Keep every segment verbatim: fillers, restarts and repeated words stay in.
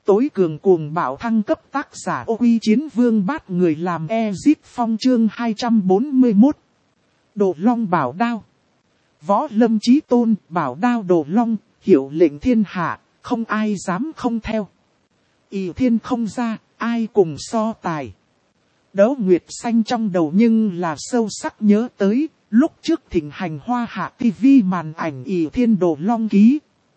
Tối cường cuồng bạo thăng cấp tác giả Ô Quy Chiến Vương Bát Người làm Ezip Phong chương hai trăm bốn mươi mốt. Đồ Long Bảo Đao. Võ Lâm Chí Tôn bảo đao Đồ Long, hiệu lệnh thiên hạ, không ai dám không theo. Ỷ thiên không ra, ai cùng so tài. Đấu Nguyệt Xanh trong đầu nhưng là sâu sắc nhớ tới, lúc trước thịnh hành hoa hạ tivi màn ảnh Ỷ thiên Đồ Long ký.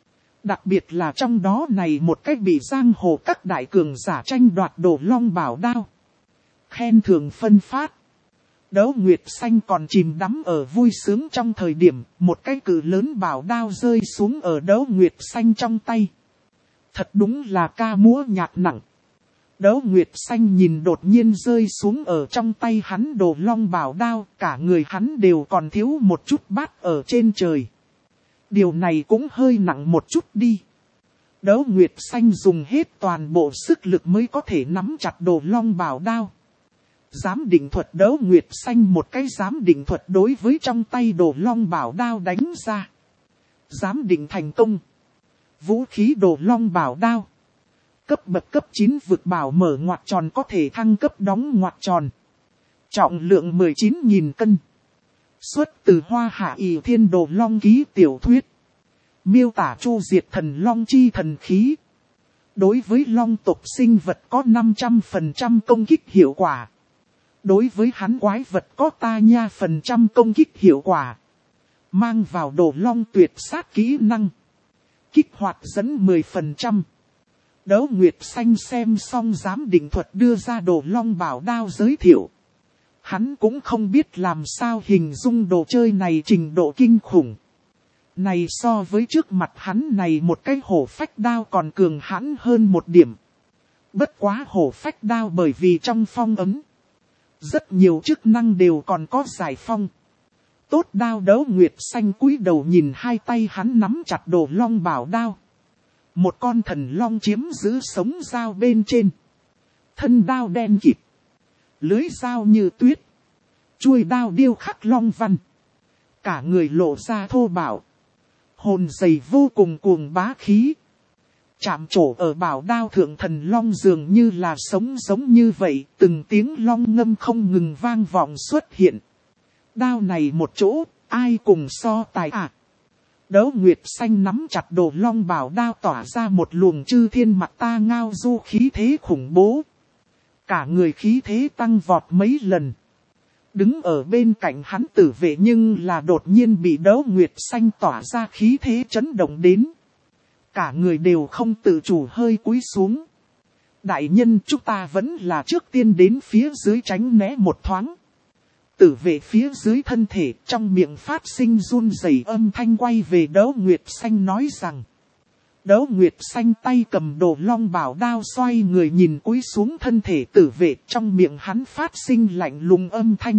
Đặc biệt là trong đó này một cách bị giang hồ các đại cường giả tranh đoạt Đồ Long Bảo Đao. Khen thưởng phân phát. Đấu Nguyệt Xanh còn chìm đắm ở vui sướng trong thời điểm một cái cự lớn bảo đao rơi xuống ở Đấu Nguyệt Xanh trong tay. Thật đúng là ca múa nhạc nặng. Đấu Nguyệt Xanh nhìn đột nhiên rơi xuống ở trong tay hắn Đồ Long Bảo Đao, cả người hắn đều còn thiếu một chút bát ở trên trời. Điều này cũng hơi nặng một chút đi. Đấu Nguyệt Xanh dùng hết toàn bộ sức lực mới có thể nắm chặt Đồ Long Bảo Đao. Giám định thuật Đấu Nguyệt Xanh một cái giám định thuật đối với trong tay Đồ Long Bảo Đao đánh ra. Giám định thành công. Vũ khí Đồ Long Bảo Đao. Cấp bậc cấp chín vực bảo mở ngoặc tròn có thể thăng cấp đóng ngoặc tròn. Trọng lượng mười chín nghìn cân. Xuất từ Hoa Hạ Ỷ Thiên Đồ Long ký tiểu thuyết. Miêu tả chu diệt thần long chi thần khí. Đối với long tộc sinh vật có năm trăm phần trăm công kích hiệu quả. Đối với hắn quái vật có ta nha phần trăm công kích hiệu quả. Mang vào Đồ Long tuyệt sát kỹ năng. Kích hoạt dẫn mười phần trăm. Đấu Nguyệt Xanh xem xong giám định thuật đưa ra Đồ Long Bảo Đao giới thiệu. Hắn cũng không biết làm sao hình dung đồ chơi này trình độ kinh khủng. Này so với trước mặt hắn này một cái hổ phách đao còn cường hãn hơn một điểm. Bất quá hổ phách đao bởi vì trong phong ấm. Rất nhiều chức năng đều còn có giải phong. Tốt đao Đấu Nguyệt Xanh cúi đầu nhìn hai tay hắn nắm chặt Đồ Long Bảo Đao. Một con thần long chiếm giữ sống dao bên trên. Thân đao đen kịt. Lưới dao như tuyết. Chuôi đao điêu khắc long văn. Cả người lộ ra thô bạo. Hồn dày vô cùng cuồng bá khí. Chạm trổ ở bảo đao thượng thần long dường như là sống giống như vậy. Từng tiếng long ngâm không ngừng vang vọng xuất hiện. Đao này một chỗ, ai cùng so tài à? Đấu Nguyệt Xanh nắm chặt Đồ Long Bảo Đao tỏa ra một luồng chư thiên mặt ta ngao du khí thế khủng bố. Cả người khí thế tăng vọt mấy lần. Đứng ở bên cạnh hắn Tử Vệ nhưng là đột nhiên bị Đấu Nguyệt Xanh tỏa ra khí thế chấn động đến. Cả người đều không tự chủ hơi cúi xuống. Đại nhân chúng ta vẫn là trước tiên đến phía dưới tránh né một thoáng. Tử Vệ phía dưới thân thể trong miệng phát sinh run rẩy âm thanh quay về Đấu Nguyệt Xanh nói rằng. Đấu Nguyệt Xanh tay cầm Đồ Long Bảo Đao xoay người nhìn cúi xuống thân thể Tử Vệ trong miệng hắn phát sinh lạnh lùng âm thanh.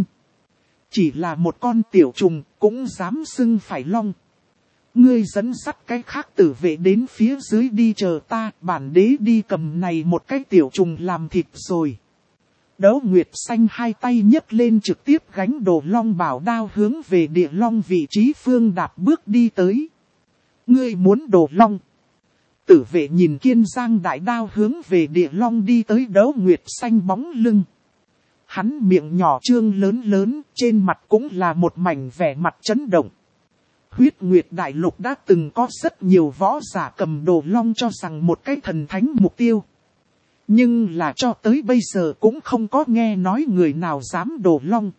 Chỉ là một con tiểu trùng cũng dám xưng phải long. Ngươi dẫn dắt cái khác Tử Vệ đến phía dưới đi chờ ta, bản đế đi cầm này một cái tiểu trùng làm thịt rồi. Đấu Nguyệt Xanh hai tay nhấc lên trực tiếp gánh Đồ Long Bảo Đao hướng về địa long vị trí phương đạp bước đi tới. Ngươi muốn Đồ Long. Tử Vệ nhìn Kiên Giang đại đao hướng về địa long đi tới Đấu Nguyệt Xanh bóng lưng. Hắn miệng nhỏ trương lớn lớn, trên mặt cũng là một mảnh vẻ mặt chấn động. Huyết Nguyệt Đại Lục đã từng có rất nhiều võ giả cầm Đồ Long cho rằng một cái thần thánh mục tiêu. Nhưng là cho tới bây giờ cũng không có nghe nói người nào dám đồ Long.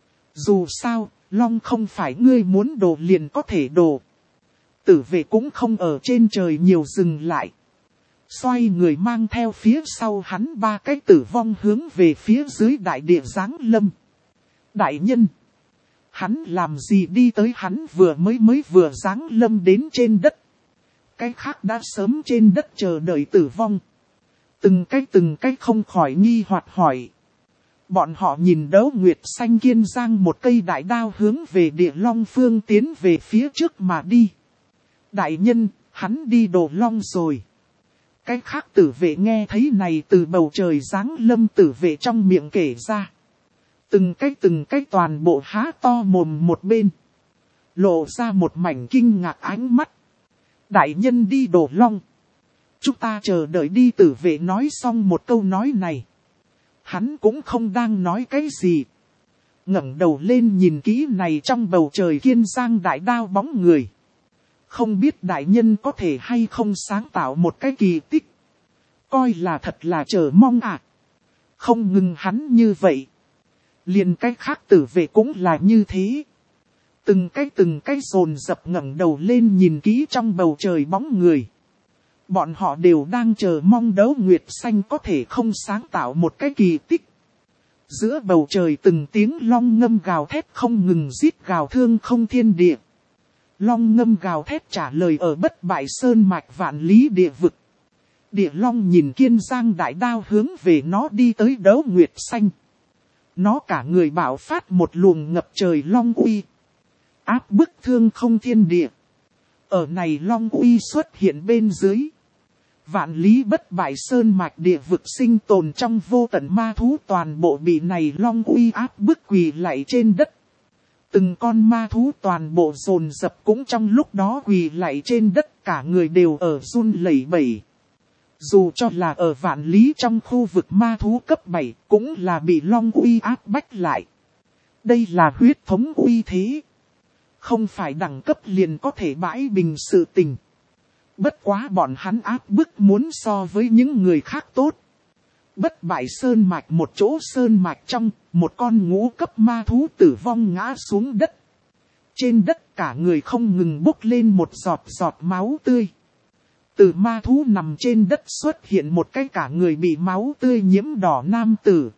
Dù sao, Long không phải ngươi muốn đồ liền có thể đồ. Tử Vệ cũng không ở trên trời nhiều dừng lại. Xoay người mang theo phía sau hắn ba cái tử vong hướng về phía dưới đại địa giáng lâm. Đại nhân! Hắn làm gì đi tới hắn vừa mới mới vừa giáng lâm đến trên đất. Cái khác đã sớm trên đất chờ đợi tử vong. Từng cái từng cái không khỏi nghi hoặc hỏi. Bọn họ nhìn Đấu Nguyệt Xanh Kiên Giang một cây đại đao hướng về địa long phương tiến về phía trước mà đi. Đại nhân, hắn đi Đồ Long rồi. Cái khác Tử Vệ nghe thấy này từ bầu trời giáng lâm Tử Vệ trong miệng kể ra. Từng cái từng cái toàn bộ há to mồm một bên. Lộ ra một mảnh kinh ngạc ánh mắt. Đại nhân đi Đồ Long. Chúng ta chờ đợi đi, tử vệ nói xong một câu nói này. Hắn cũng không đang nói cái gì. Ngẩng đầu lên nhìn kỹ này trong bầu trời Kiên Giang đại đao bóng người. Không biết đại nhân có thể hay không sáng tạo một cái kỳ tích. Coi là thật là chờ mong à. Không ngừng hắn như vậy. Liền cái khác tử vệ cũng là như thế. Từng cái từng cái dồn dập ngẩng đầu lên nhìn kỹ trong bầu trời bóng người. Bọn họ đều đang chờ mong Đấu Nguyệt Xanh có thể không sáng tạo một cái kỳ tích. Giữa bầu trời từng tiếng long ngâm gào thét không ngừng rít gào thương không thiên địa. Long ngâm gào thét trả lời ở bất bại sơn mạch vạn lý địa vực. Địa long nhìn Kiên Giang đại đao hướng về nó đi tới Đấu Nguyệt Xanh. Nó cả người bạo phát một luồng ngập trời long uy. Áp bức thương không thiên địa. Ở này long uy xuất hiện bên dưới. Vạn lý bất bại sơn mạch địa vực sinh tồn trong vô tận ma thú toàn bộ bị này long uy áp bức quỳ lạy trên đất. Từng con ma thú toàn bộ dồn dập cũng trong lúc đó quỳ lạy trên đất, cả người đều ở run lẩy bẩy. Dù cho là ở vạn lý trong khu vực ma thú cấp bảy cũng là bị long uy áp bách lại. Đây là huyết thống uy thế. Không phải đẳng cấp liền có thể bãi bình sự tình. Bất quá bọn hắn áp bức muốn so với những người khác tốt. Bất bại sơn mạch một chỗ sơn mạch trong, một con ngũ cấp ma thú tử vong ngã xuống đất. Trên đất cả người không ngừng bốc lên một giọt giọt máu tươi. Từ ma thú nằm trên đất xuất hiện một cái cả người bị máu tươi nhiễm đỏ nam tử.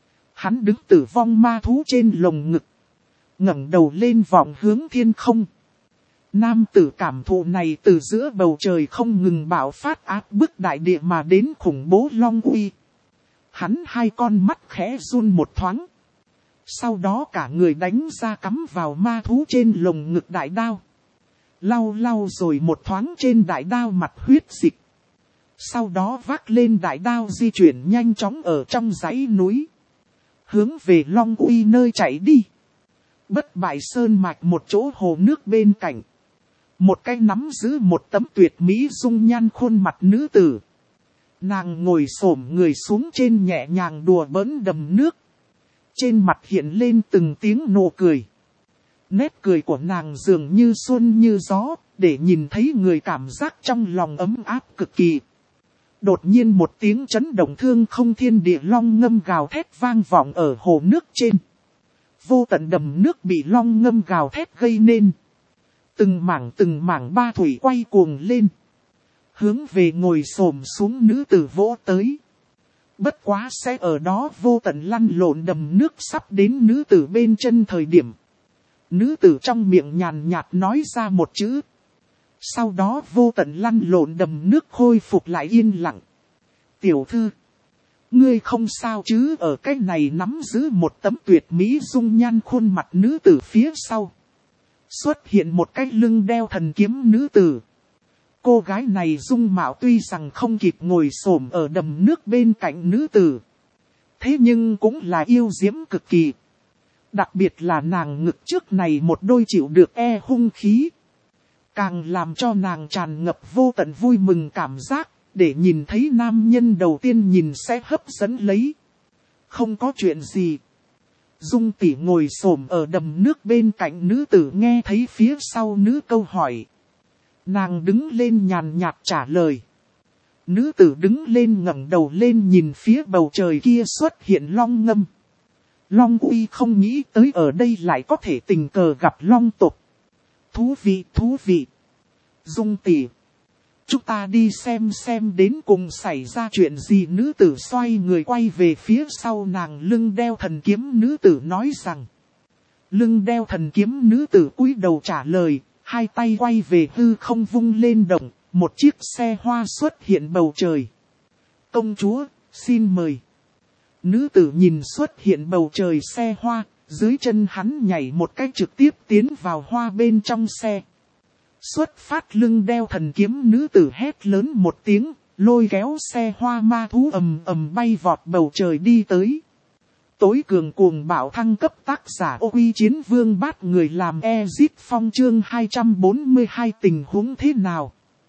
Hắn đứng tử vong ma thú trên lồng ngực. Ngẩng đầu lên vọng hướng thiên không. Nam tử cảm thụ này từ giữa bầu trời không ngừng bạo phát áp bức đại địa mà đến khủng bố long uy. Hắn hai con mắt khẽ run một thoáng. Sau đó cả người đánh ra cắm vào ma thú trên lồng ngực đại đao. Lau lau rồi một thoáng trên đại đao mặt huyết dịch. Sau đó vác lên đại đao di chuyển nhanh chóng ở trong dãy núi. Hướng về long uy nơi chạy đi. Bất bại sơn mạch một chỗ hồ nước bên cạnh. Một cái nắm giữ một tấm tuyệt mỹ dung nhan khuôn mặt nữ tử. Nàng ngồi xổm người xuống trên nhẹ nhàng đùa bỡn đầm nước. Trên mặt hiện lên từng tiếng nụ cười. Nét cười của nàng dường như xuân như gió, để nhìn thấy người cảm giác trong lòng ấm áp cực kỳ. Đột nhiên một tiếng chấn động thương không thiên địa long ngâm gào thét vang vọng ở hồ nước trên. Vô tận đầm nước bị long ngâm gào thét gây nên. Từng mảng từng mảng ba thủy quay cuồng lên. Hướng về ngồi xổm xuống nữ tử vỗ tới. Bất quá sẽ ở đó vô tận lăn lộn đầm nước sắp đến nữ tử bên chân thời điểm. Nữ tử trong miệng nhàn nhạt nói ra một chữ. Sau đó vô tận lăn lộn đầm nước khôi phục lại yên lặng. Tiểu thư. Ngươi không sao chứ, ở cái này nắm giữ một tấm tuyệt mỹ dung nhan khuôn mặt nữ tử phía sau. Xuất hiện một cái lưng đeo thần kiếm nữ tử. Cô gái này dung mạo tuy rằng không kịp ngồi xổm ở đầm nước bên cạnh nữ tử. Thế nhưng cũng là yêu diễm cực kỳ. Đặc biệt là nàng ngực trước này một đôi chịu được e hung khí. Càng làm cho nàng tràn ngập vô tận vui mừng cảm giác. Để nhìn thấy nam nhân đầu tiên nhìn sẽ hấp dẫn lấy. Không có chuyện gì. Dung tỷ ngồi xổm ở đầm nước bên cạnh nữ tử nghe thấy phía sau nữ câu hỏi. Nàng đứng lên nhàn nhạt trả lời. Nữ tử đứng lên ngẩng đầu lên nhìn phía bầu trời kia xuất hiện long ngâm. Long uy không nghĩ tới ở đây lại có thể tình cờ gặp long tộc. Thú vị, thú vị. Dung tỷ. Chúng ta đi xem xem đến cùng xảy ra chuyện gì. Nữ tử xoay người quay về phía sau nàng lưng đeo thần kiếm nữ tử nói rằng. Lưng đeo thần kiếm nữ tử cúi đầu trả lời, hai tay quay về hư không vung lên động, một chiếc xe hoa xuất hiện bầu trời. Công chúa, xin mời. Nữ tử nhìn xuất hiện bầu trời xe hoa, dưới chân hắn nhảy một cách trực tiếp tiến vào hoa bên trong xe. Xuất phát lưng đeo thần kiếm nữ tử hét lớn một tiếng, lôi kéo xe hoa ma thú ầm ầm bay vọt bầu trời đi tới. Tối cường cuồng bạo thăng cấp tác giả ô quy chiến vương bát người làm Ezit Phong chương hai trăm bốn mươi hai tình huống thế nào?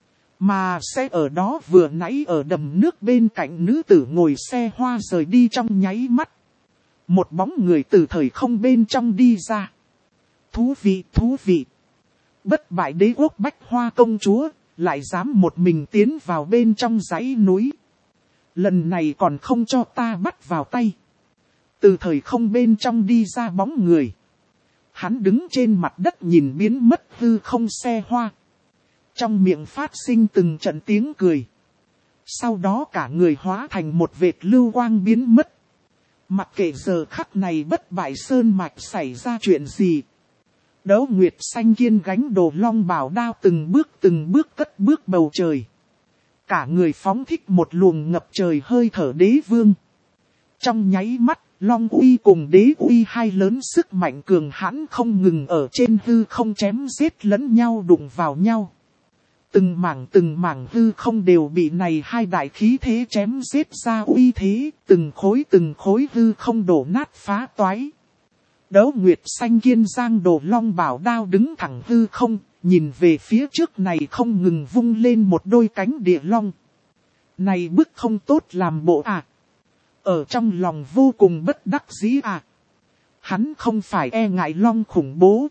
Mà sẽ ở đó vừa nãy ở đầm nước bên cạnh nữ tử ngồi xe hoa rời đi trong nháy mắt. Một bóng người từ thời không bên trong đi ra. Thú vị, thú vị. Bất bại đế quốc Bách Hoa công chúa, lại dám một mình tiến vào bên trong dãy núi. Lần này còn không cho ta bắt vào tay. Từ thời không bên trong đi ra bóng người. Hắn đứng trên mặt đất nhìn biến mất hư không xe hoa. Trong miệng phát sinh từng trận tiếng cười. Sau đó cả người hóa thành một vệt lưu quang biến mất. Mặc kệ giờ khắc này bất bại sơn mạch xảy ra chuyện gì. Đấu Nguyệt Xanh kiên gánh đồ long bảo đao từng bước từng bước cất bước bầu trời. Cả người phóng thích một luồng ngập trời hơi thở đế vương. Trong nháy mắt, Long uy cùng đế uy hai lớn sức mạnh cường hãn không ngừng ở trên hư không chém giết lẫn nhau đụng vào nhau. Từng mảng từng mảng hư không đều bị này hai đại khí thế chém giết ra uy thế, từng khối từng khối hư không đổ nát phá toái. Đấu Nguyệt Xanh kiên giang đồ long bảo đao đứng thẳng hư không, nhìn về phía trước này không ngừng vung lên một đôi cánh địa long. Này bức không tốt làm bộ à. Ở trong lòng vô cùng bất đắc dĩ à. Hắn không phải e ngại long khủng bố.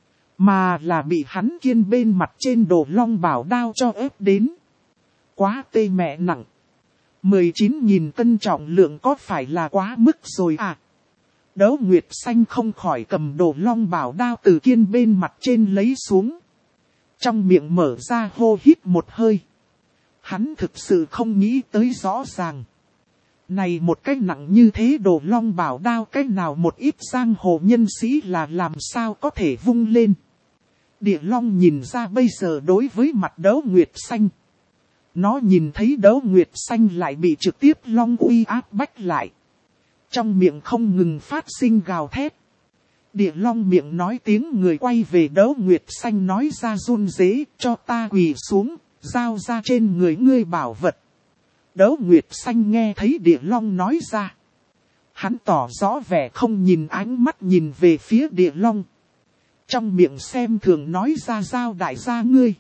Mà là bị hắn kiên bên mặt trên đồ long bảo đao cho ép đến. Quá tê mẹ nặng. mười chín nghìn cân trọng lượng có phải là quá mức rồi à. Đấu Nguyệt Xanh không khỏi cầm đồ long bảo đao từ kiên bên mặt trên lấy xuống. Trong miệng mở ra hô hít một hơi. Hắn thực sự không nghĩ tới rõ ràng. Này một cái nặng như thế đồ long bảo đao cái nào một ít giang hồ nhân sĩ là làm sao có thể vung lên. Địa long nhìn ra bây giờ đối với mặt Đấu Nguyệt Xanh. Nó nhìn thấy Đấu Nguyệt Xanh lại bị trực tiếp long uy áp bách lại. Trong miệng không ngừng phát sinh gào thét. Địa long miệng nói tiếng người quay về Đấu Nguyệt Xanh nói ra run rế cho ta quỳ xuống, giao ra trên người ngươi bảo vật. Đấu Nguyệt Xanh nghe thấy địa long nói ra. Hắn tỏ rõ vẻ không nhìn ánh mắt nhìn về phía địa long. Trong miệng xem thường nói ra giao đại gia ngươi.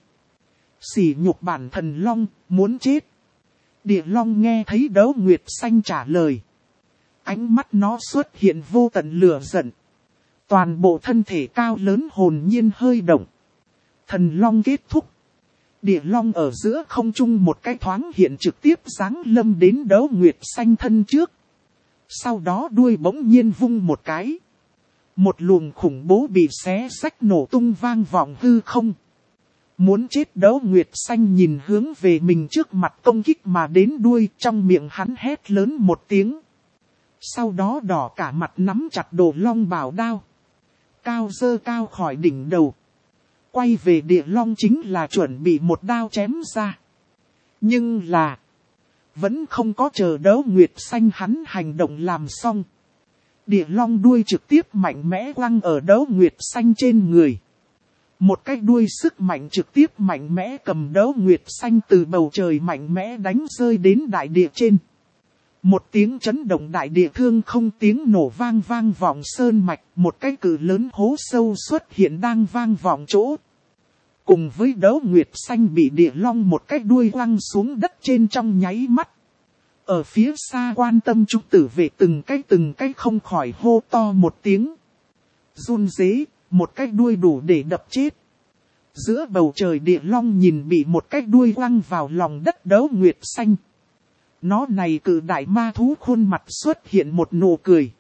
Sỉ nhục bản thần long, muốn chết. Địa long nghe thấy Đấu Nguyệt Xanh trả lời. Ánh mắt nó xuất hiện vô tận lửa giận. Toàn bộ thân thể cao lớn hồn nhiên hơi động. Thần long kết thúc. Địa long ở giữa không trung một cái thoáng hiện trực tiếp giáng lâm đến Đấu Nguyệt Xanh thân trước. Sau đó đuôi bỗng nhiên vung một cái. Một luồng khủng bố bị xé rách nổ tung vang vọng hư không. Muốn chết Đấu Nguyệt Xanh nhìn hướng về mình trước mặt công kích mà đến đuôi trong miệng hắn hét lớn một tiếng. Sau đó đỏ cả mặt nắm chặt đồ long bảo đao. Cao dơ cao khỏi đỉnh đầu. Quay về địa long chính là chuẩn bị một đao chém ra. Nhưng là. Vẫn không có chờ Đấu Nguyệt Xanh hắn hành động làm xong. Địa long đuôi trực tiếp mạnh mẽ quăng ở Đấu Nguyệt Xanh trên người. Một cái đuôi sức mạnh trực tiếp mạnh mẽ cầm Đấu Nguyệt Xanh từ bầu trời mạnh mẽ đánh rơi đến đại địa trên. Một tiếng chấn động đại địa thương không tiếng nổ vang vang vọng sơn mạch. Một cái cự lớn hố sâu xuất hiện đang vang vọng chỗ. Cùng với Đấu Nguyệt Xanh bị địa long một cái đuôi quăng xuống đất trên trong nháy mắt. Ở phía xa quan tâm chúng tử vệ từng cái từng cái không khỏi hô to một tiếng. Run rế, một cái đuôi đủ để đập chết. Giữa bầu trời địa long nhìn bị một cái đuôi quăng vào lòng đất Đấu Nguyệt Xanh. Nó này cự đại ma thú khuôn mặt xuất hiện một nụ cười.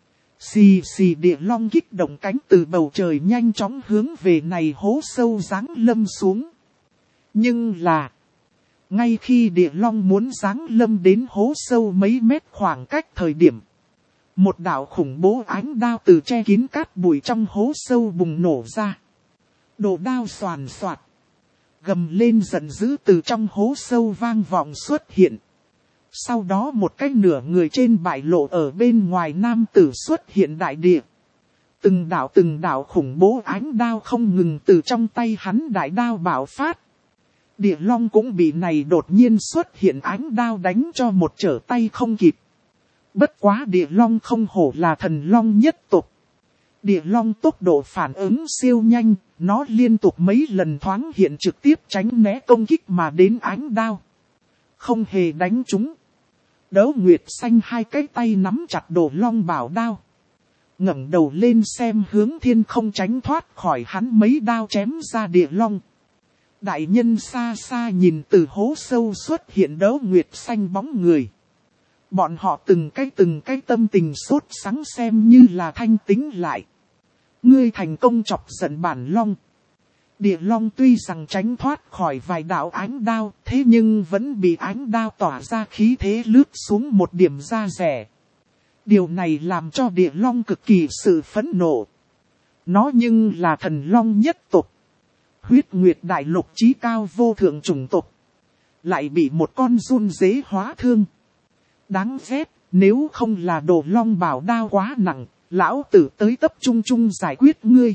Xì xì địa long kích động cánh từ bầu trời nhanh chóng hướng về này hố sâu giáng lâm xuống. Nhưng là. Ngay khi địa long muốn giáng lâm đến hố sâu mấy mét khoảng cách thời điểm. Một đạo khủng bố ánh đao từ che kín cát bụi trong hố sâu bùng nổ ra. Đồ đao xoàn xoạt. Gầm lên giận dữ từ trong hố sâu vang vọng xuất hiện. Sau đó một cái nửa người trên bại lộ ở bên ngoài nam tử xuất hiện đại địa. Từng đạo từng đạo khủng bố ánh đao không ngừng từ trong tay hắn đại đao bạo phát. Địa long cũng bị này đột nhiên xuất hiện ánh đao đánh cho một trở tay không kịp. Bất quá địa long không hổ là thần long nhất tộc. Địa long tốc độ phản ứng siêu nhanh, nó liên tục mấy lần thoáng hiện trực tiếp tránh né công kích mà đến ánh đao. Không hề đánh trúng. Đỗ Nguyệt Xanh hai cái tay nắm chặt Đồ Long bảo đao. Ngẩng đầu lên xem hướng thiên không tránh thoát khỏi hắn mấy đao chém ra địa long. Đại nhân xa xa nhìn từ hố sâu xuất hiện Đỗ Nguyệt Xanh bóng người. Bọn họ từng cái từng cái tâm tình sốt sắng xem như là thanh tĩnh lại. Ngươi thành công chọc giận bản long. Địa long tuy rằng tránh thoát khỏi vài đạo ánh đao, thế nhưng vẫn bị ánh đao tỏa ra khí thế lướt xuống một điểm da rẻ. Điều này làm cho địa long cực kỳ sự phẫn nộ. Nó nhưng là thần long nhất tộc. Huyết nguyệt đại lục chí cao vô thượng chủng tộc. Lại bị một con run dế hóa thương. Đáng ghét, nếu không là Đồ Long bảo đao quá nặng, lão tử tới tập trung chung giải quyết ngươi.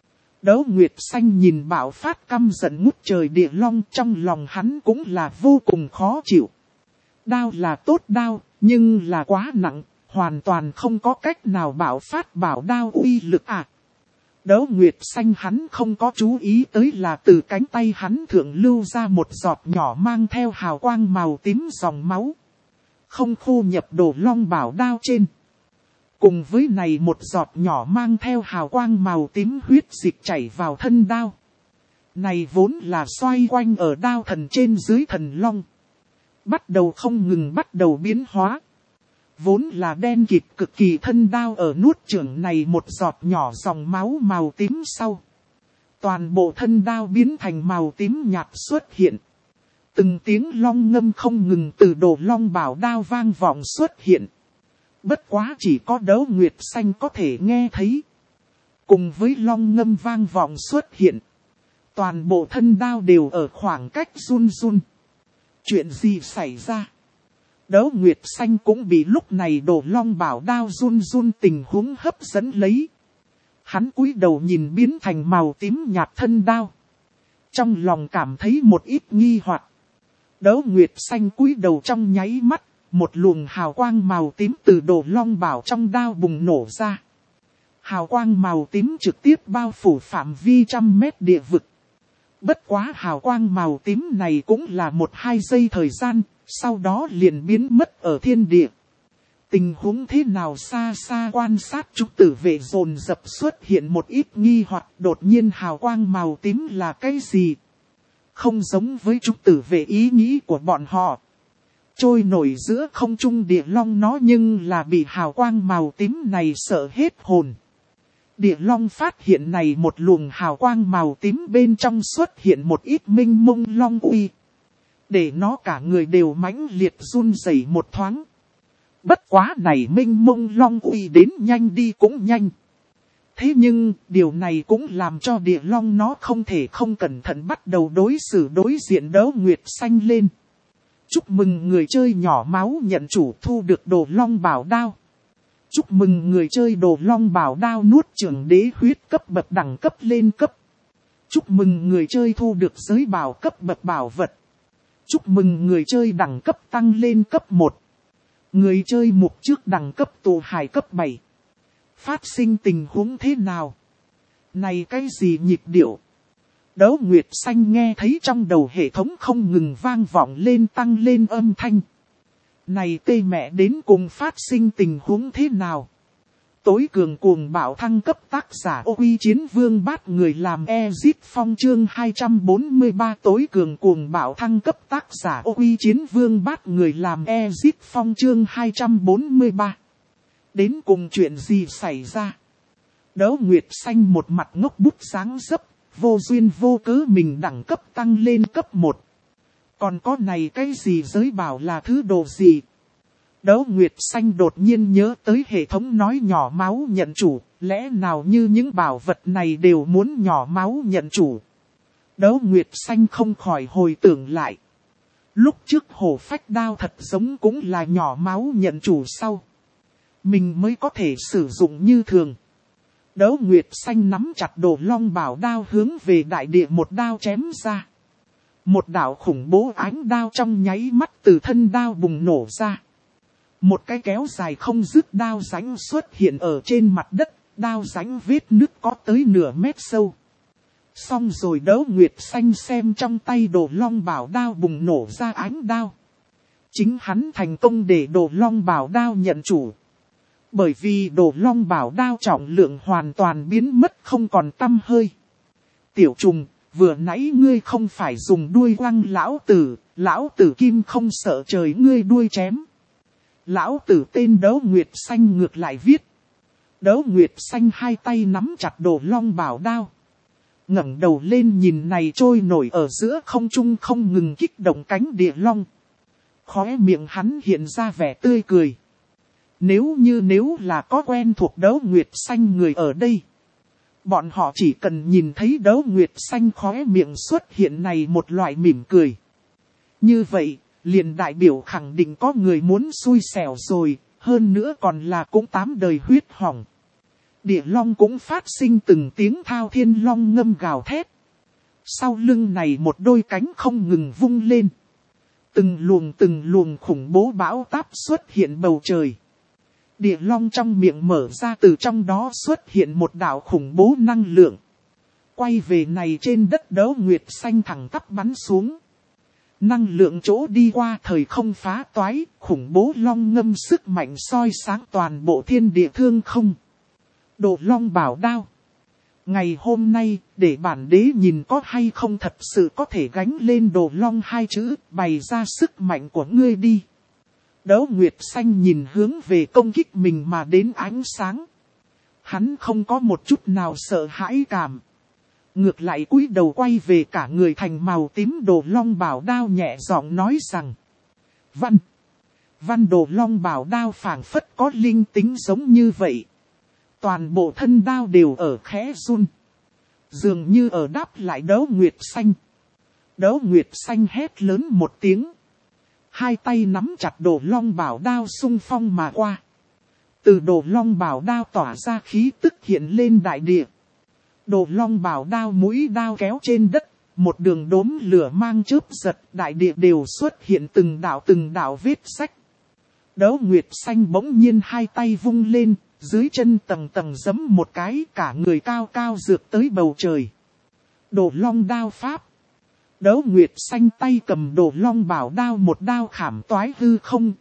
Đỗ Nguyệt Xanh nhìn bạo phát căm giận ngút trời địa long, trong lòng hắn cũng là vô cùng khó chịu. Đao là tốt đao, nhưng là quá nặng, hoàn toàn không có cách nào bạo phát bảo đao uy lực à. Đỗ Nguyệt Xanh hắn không có chú ý tới là từ cánh tay hắn thượng lưu ra một giọt nhỏ mang theo hào quang màu tím dòng máu. Không khu nhập Đồ Long bảo đao trên. Cùng với này một giọt nhỏ mang theo hào quang màu tím huyết dịch chảy vào thân đao. Này vốn là xoay quanh ở đao thần trên dưới thần long. Bắt đầu không ngừng bắt đầu biến hóa. Vốn là đen kịt cực kỳ thân đao ở nuốt chửng này một giọt nhỏ dòng máu màu tím sau. Toàn bộ thân đao biến thành màu tím nhạt xuất hiện. Từng tiếng long ngâm không ngừng từ Đồ Long bảo đao vang vọng xuất hiện. Bất quá chỉ có Đỗ Nguyệt Xanh có thể nghe thấy. Cùng với long ngâm vang vọng xuất hiện. Toàn bộ thân đao đều ở khoảng cách run run. Chuyện gì xảy ra? Đỗ Nguyệt Xanh cũng bị lúc này Đồ Long bảo đao run run tình huống hấp dẫn lấy. Hắn cúi đầu nhìn biến thành màu tím nhạt thân đao. Trong lòng cảm thấy một ít nghi hoặc. Đỗ Nguyệt Xanh cúi đầu trong nháy mắt, một luồng hào quang màu tím từ Đồ Long bảo trong đao bùng nổ ra. Hào quang màu tím trực tiếp bao phủ phạm vi trăm mét địa vực. Bất quá hào quang màu tím này cũng là một hai giây thời gian, sau đó liền biến mất ở thiên địa. Tình huống thế nào xa xa quan sát trúc tử vệ dồn dập xuất hiện một ít nghi hoặc đột nhiên hào quang màu tím là cái gì? Không giống với trúc tử vệ ý nghĩ của bọn họ. Trôi nổi giữa không trung địa long nó nhưng là bị hào quang màu tím này sợ hết hồn. Địa long phát hiện này một luồng hào quang màu tím bên trong xuất hiện một ít minh mông long uy. Để nó cả người đều mãnh liệt run rẩy một thoáng. Bất quá này minh mông long uy đến nhanh đi cũng nhanh. Thế nhưng điều này cũng làm cho địa long nó không thể không cẩn thận bắt đầu đối xử đối diện Đỗ Nguyệt Xanh lên. Chúc mừng người chơi nhỏ máu nhận chủ thu được Đồ Long bảo đao. Chúc mừng người chơi Đồ Long bảo đao nuốt chửng đế huyết cấp bậc đẳng cấp lên cấp. Chúc mừng người chơi thu được giới bảo cấp bậc bảo vật. Chúc mừng người chơi đẳng cấp tăng lên cấp một. Người chơi mục trước đẳng cấp tù hải cấp bảy. Phát sinh tình huống thế nào? Này cái gì nhịp điệu? Đỗ Nguyệt Xanh nghe thấy trong đầu hệ thống không ngừng vang vọng lên tăng lên âm thanh. Này tê mẹ đến cùng phát sinh tình huống thế nào? Tối cường cuồng bạo thăng cấp tác giả Ô Quy Chiến Vương bát người làm Ezit Phong chương hai trăm bốn mươi ba tối cường cuồng bạo thăng cấp tác giả Ô Quy Chiến Vương bát người làm Ezit Phong chương hai trăm bốn mươi ba. Đến cùng chuyện gì xảy ra? Đỗ Nguyệt Xanh một mặt ngốc bút sáng dấp, vô duyên vô cớ mình đẳng cấp tăng lên cấp một. Còn có này cái gì giới bảo là thứ đồ gì? Đỗ Nguyệt Xanh đột nhiên nhớ tới hệ thống nói nhỏ máu nhận chủ, lẽ nào như những bảo vật này đều muốn nhỏ máu nhận chủ? Đỗ Nguyệt Xanh không khỏi hồi tưởng lại. Lúc trước hổ phách đao thật giống cũng là nhỏ máu nhận chủ sau. Mình mới có thể sử dụng như thường. Đỗ Nguyệt Xanh nắm chặt Đồ Long bảo đao hướng về đại địa một đao chém ra. Một đạo khủng bố ánh đao trong nháy mắt từ thân đao bùng nổ ra. Một cái kéo dài không dứt đao rãnh xuất hiện ở trên mặt đất, đao rãnh vết nứt có tới nửa mét sâu. Xong rồi Đấu Nguyệt Xanh xem trong tay Đồ Long Bảo Đao bùng nổ ra ánh đao. Chính hắn thành công để Đồ Long Bảo Đao nhận chủ. Bởi vì Đồ Long Bảo Đao trọng lượng hoàn toàn biến mất không còn tăm hơi. Tiểu trùng, vừa nãy ngươi không phải dùng đuôi quăng lão tử, lão tử kim không sợ trời ngươi đuôi chém. Lão tử tên Đấu Nguyệt Xanh ngược lại viết. Đấu Nguyệt Xanh hai tay nắm chặt Đồ Long Bảo Đao. Ngẩng đầu lên nhìn này trôi nổi ở giữa không trung không ngừng kích động cánh địa long. Khóe miệng hắn hiện ra vẻ tươi cười. Nếu như nếu là có quen thuộc Đấu Nguyệt Xanh người ở đây. Bọn họ chỉ cần nhìn thấy Đấu Nguyệt Xanh khóe miệng xuất hiện này một loại mỉm cười. Như vậy, liền đại biểu khẳng định có người muốn xui xẻo rồi, hơn nữa còn là cũng tám đời huyết hỏng. Địa long cũng phát sinh từng tiếng thao thiên long ngâm gào thét. Sau lưng này một đôi cánh không ngừng vung lên. Từng luồng từng luồng khủng bố bão táp xuất hiện bầu trời. Địa long trong miệng mở ra, từ trong đó xuất hiện một đạo khủng bố năng lượng. Quay về này trên đất Đấu Nguyệt Xanh thẳng tắp bắn xuống. Năng lượng chỗ đi qua thời không phá toái, khủng bố long ngâm sức mạnh soi sáng toàn bộ thiên địa thương không. Đồ Long Bảo Đao. Ngày hôm nay, để bản đế nhìn có hay không thật sự có thể gánh lên Đồ Long hai chữ, bày ra sức mạnh của ngươi đi. Đấu Nguyệt Xanh nhìn hướng về công kích mình mà đến ánh sáng. Hắn không có một chút nào sợ hãi cảm. Ngược lại cúi đầu quay về cả người thành màu tím Đồ Long Bảo Đao nhẹ giọng nói rằng. Văn. Văn Đồ Long Bảo Đao phảng phất có linh tính giống như vậy. Toàn bộ thân đao đều ở khẽ run. Dường như ở đáp lại Đấu Nguyệt Xanh. Đấu Nguyệt Xanh hét lớn một tiếng. Hai tay nắm chặt Đồ Long Bảo Đao xung phong mà qua. Từ Đồ Long Bảo Đao tỏa ra khí tức hiện lên đại địa. Đồ Long Bảo Đao mũi đao kéo trên đất. Một đường đốm lửa mang chớp giật, đại địa đều xuất hiện từng đạo từng đạo vết sách. Đấu Nguyệt Xanh bỗng nhiên hai tay vung lên. Dưới chân tầng tầng giẫm một cái, cả người cao cao dược tới bầu trời. Đồ Long Đao pháp. Đấu Nguyệt Xanh tay cầm Đồ Long Bảo Đao một đao khảm toái hư không.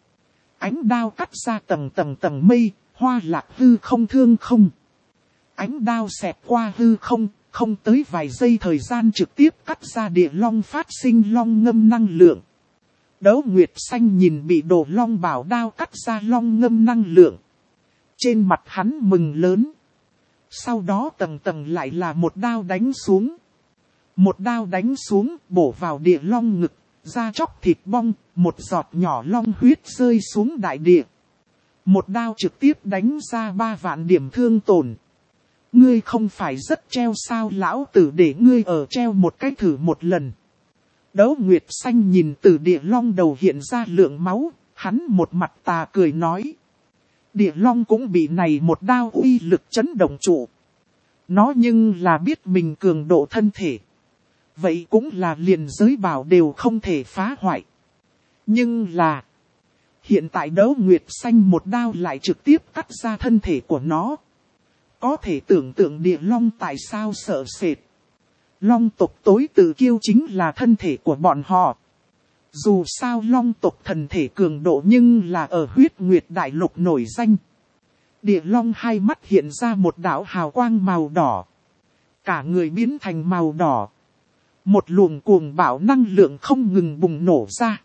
Ánh đao cắt ra tầng tầng tầng mây, hoa lạc hư không thương không. Ánh đao xẹt qua hư không, không tới vài giây thời gian trực tiếp cắt ra địa long phát sinh long ngâm năng lượng. Đấu Nguyệt Xanh nhìn bị Đồ Long Bảo Đao cắt ra long ngâm năng lượng. Trên mặt hắn mừng lớn. Sau đó tầng tầng lại là một đao đánh xuống. Một đao đánh xuống, bổ vào địa long ngực, da chóc thịt bong, một giọt nhỏ long huyết rơi xuống đại địa. Một đao trực tiếp đánh ra ba vạn điểm thương tổn. Ngươi không phải rất treo sao, lão tử để ngươi ở treo một cái thử một lần. Đấu Nguyệt Xanh nhìn từ địa long đầu hiện ra lượng máu, hắn một mặt tà cười nói. Địa long cũng bị này một đao uy lực chấn động trụ. Nó nhưng là biết mình cường độ thân thể. Vậy cũng là liền giới bảo đều không thể phá hoại. Nhưng là. Hiện tại Đấu Nguyệt Xanh một đao lại trực tiếp cắt ra thân thể của nó. Có thể tưởng tượng địa long tại sao sợ sệt. Long tộc tối tự kiêu chính là thân thể của bọn họ. Dù sao long tộc thần thể cường độ nhưng là ở huyết nguyệt đại lục nổi danh. Địa long hai mắt hiện ra một đạo hào quang màu đỏ. Cả người biến thành màu đỏ. Một luồng cuồng bạo năng lượng không ngừng bùng nổ ra.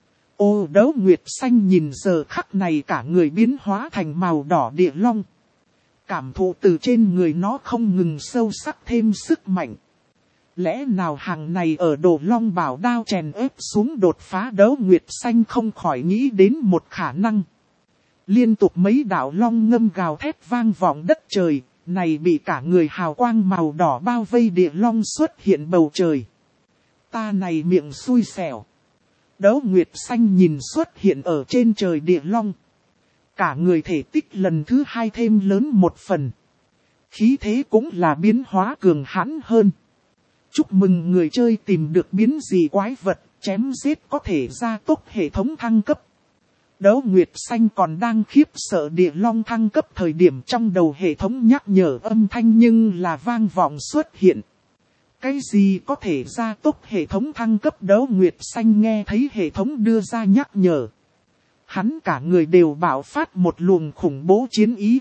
Ô Đấu Nguyệt Xanh nhìn giờ khắc này cả người biến hóa thành màu đỏ địa long. Cảm thụ từ trên người nó không ngừng sâu sắc thêm sức mạnh. Lẽ nào hàng này ở Đồ Long Bảo Đao chèn ép xuống đột phá Đấu Nguyệt Xanh không khỏi nghĩ đến một khả năng. Liên tục mấy đạo long ngâm gào thét vang vọng đất trời, này bị cả người hào quang màu đỏ bao vây địa long xuất hiện bầu trời. Ta này miệng xui xẻo. Đấu Nguyệt Xanh nhìn xuất hiện ở trên trời địa long. Cả người thể tích lần thứ hai thêm lớn một phần. Khí thế cũng là biến hóa cường hãn hơn. Chúc mừng người chơi tìm được biến gì quái vật, chém giết có thể gia tốc hệ thống thăng cấp. Đấu Nguyệt Xanh còn đang khiếp sợ địa long thăng cấp thời điểm trong đầu hệ thống nhắc nhở âm thanh nhưng là vang vọng xuất hiện. Cái gì có thể gia tốc hệ thống thăng cấp? Đấu Nguyệt Xanh nghe thấy hệ thống đưa ra nhắc nhở. Hắn cả người đều bạo phát một luồng khủng bố chiến ý.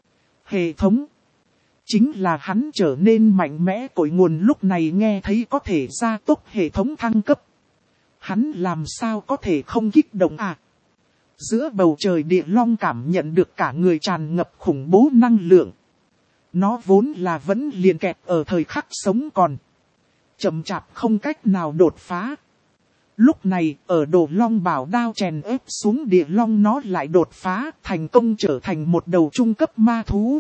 Hệ thống. Chính là hắn trở nên mạnh mẽ cội nguồn, lúc này nghe thấy có thể gia tốc hệ thống thăng cấp. Hắn làm sao có thể không kích động à? Giữa bầu trời địa long cảm nhận được cả người tràn ngập khủng bố năng lượng. Nó vốn là vẫn liền kẹt ở thời khắc sống còn. Chậm chạp không cách nào đột phá. Lúc này ở đồ long bảo đao chèn ép xuống địa long, nó lại đột phá thành công trở thành một đầu trung cấp ma thú.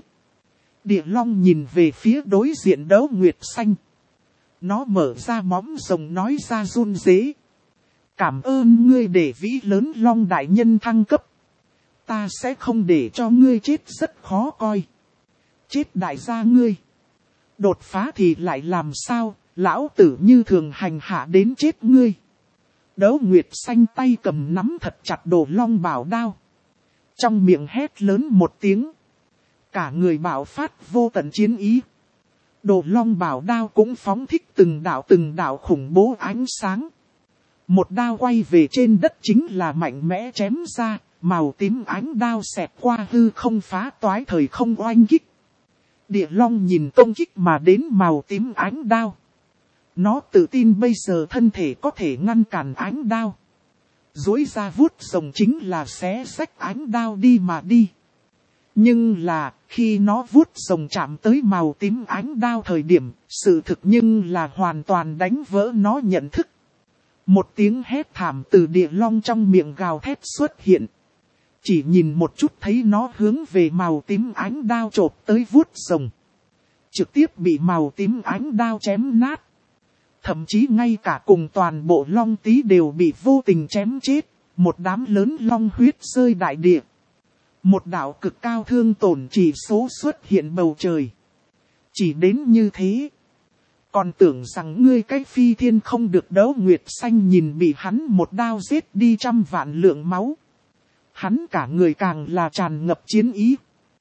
Địa long nhìn về phía đối diện Đấu Nguyệt Xanh. Nó mở ra móng rồng nói ra run rế. Cảm ơn ngươi để vĩ lớn long đại nhân thăng cấp. Ta sẽ không để cho ngươi chết rất khó coi. Chết đại gia ngươi. Đột phá thì lại làm sao, lão tử như thường hành hạ đến chết ngươi. Đấu Nguyệt Xanh tay cầm nắm thật chặt đồ long bảo đao. Trong miệng hét lớn một tiếng. Cả người bạo phát vô tận chiến ý. Đồ long bảo đao cũng phóng thích từng đạo từng đạo khủng bố ánh sáng. Một đao quay về trên đất chính là mạnh mẽ chém ra, màu tím ánh đao xẹt qua hư không phá toái thời không oanh kích. Địa long nhìn công kích mà đến màu tím ánh đao. Nó tự tin bây giờ thân thể có thể ngăn cản ánh đao. Duỗi ra vuốt rồng chính là xé xách ánh đao đi mà đi. Nhưng là, khi nó vuốt rồng chạm tới màu tím ánh đao thời điểm, sự thực nhưng là hoàn toàn đánh vỡ nó nhận thức. Một tiếng hét thảm từ địa long trong miệng gào thét xuất hiện. Chỉ nhìn một chút thấy nó hướng về màu tím ánh đao chộp tới vuốt rồng. Trực tiếp bị màu tím ánh đao chém nát. Thậm chí ngay cả cùng toàn bộ long tí đều bị vô tình chém chết. Một đám lớn long huyết rơi đại địa. Một đạo cực cao thương tổn chỉ số xuất hiện bầu trời. Chỉ đến như thế. Còn tưởng rằng ngươi cái phi thiên không được. Đấu Nguyệt Xanh nhìn bị hắn một đao giết đi trăm vạn lượng máu. Hắn cả người càng là tràn ngập chiến ý.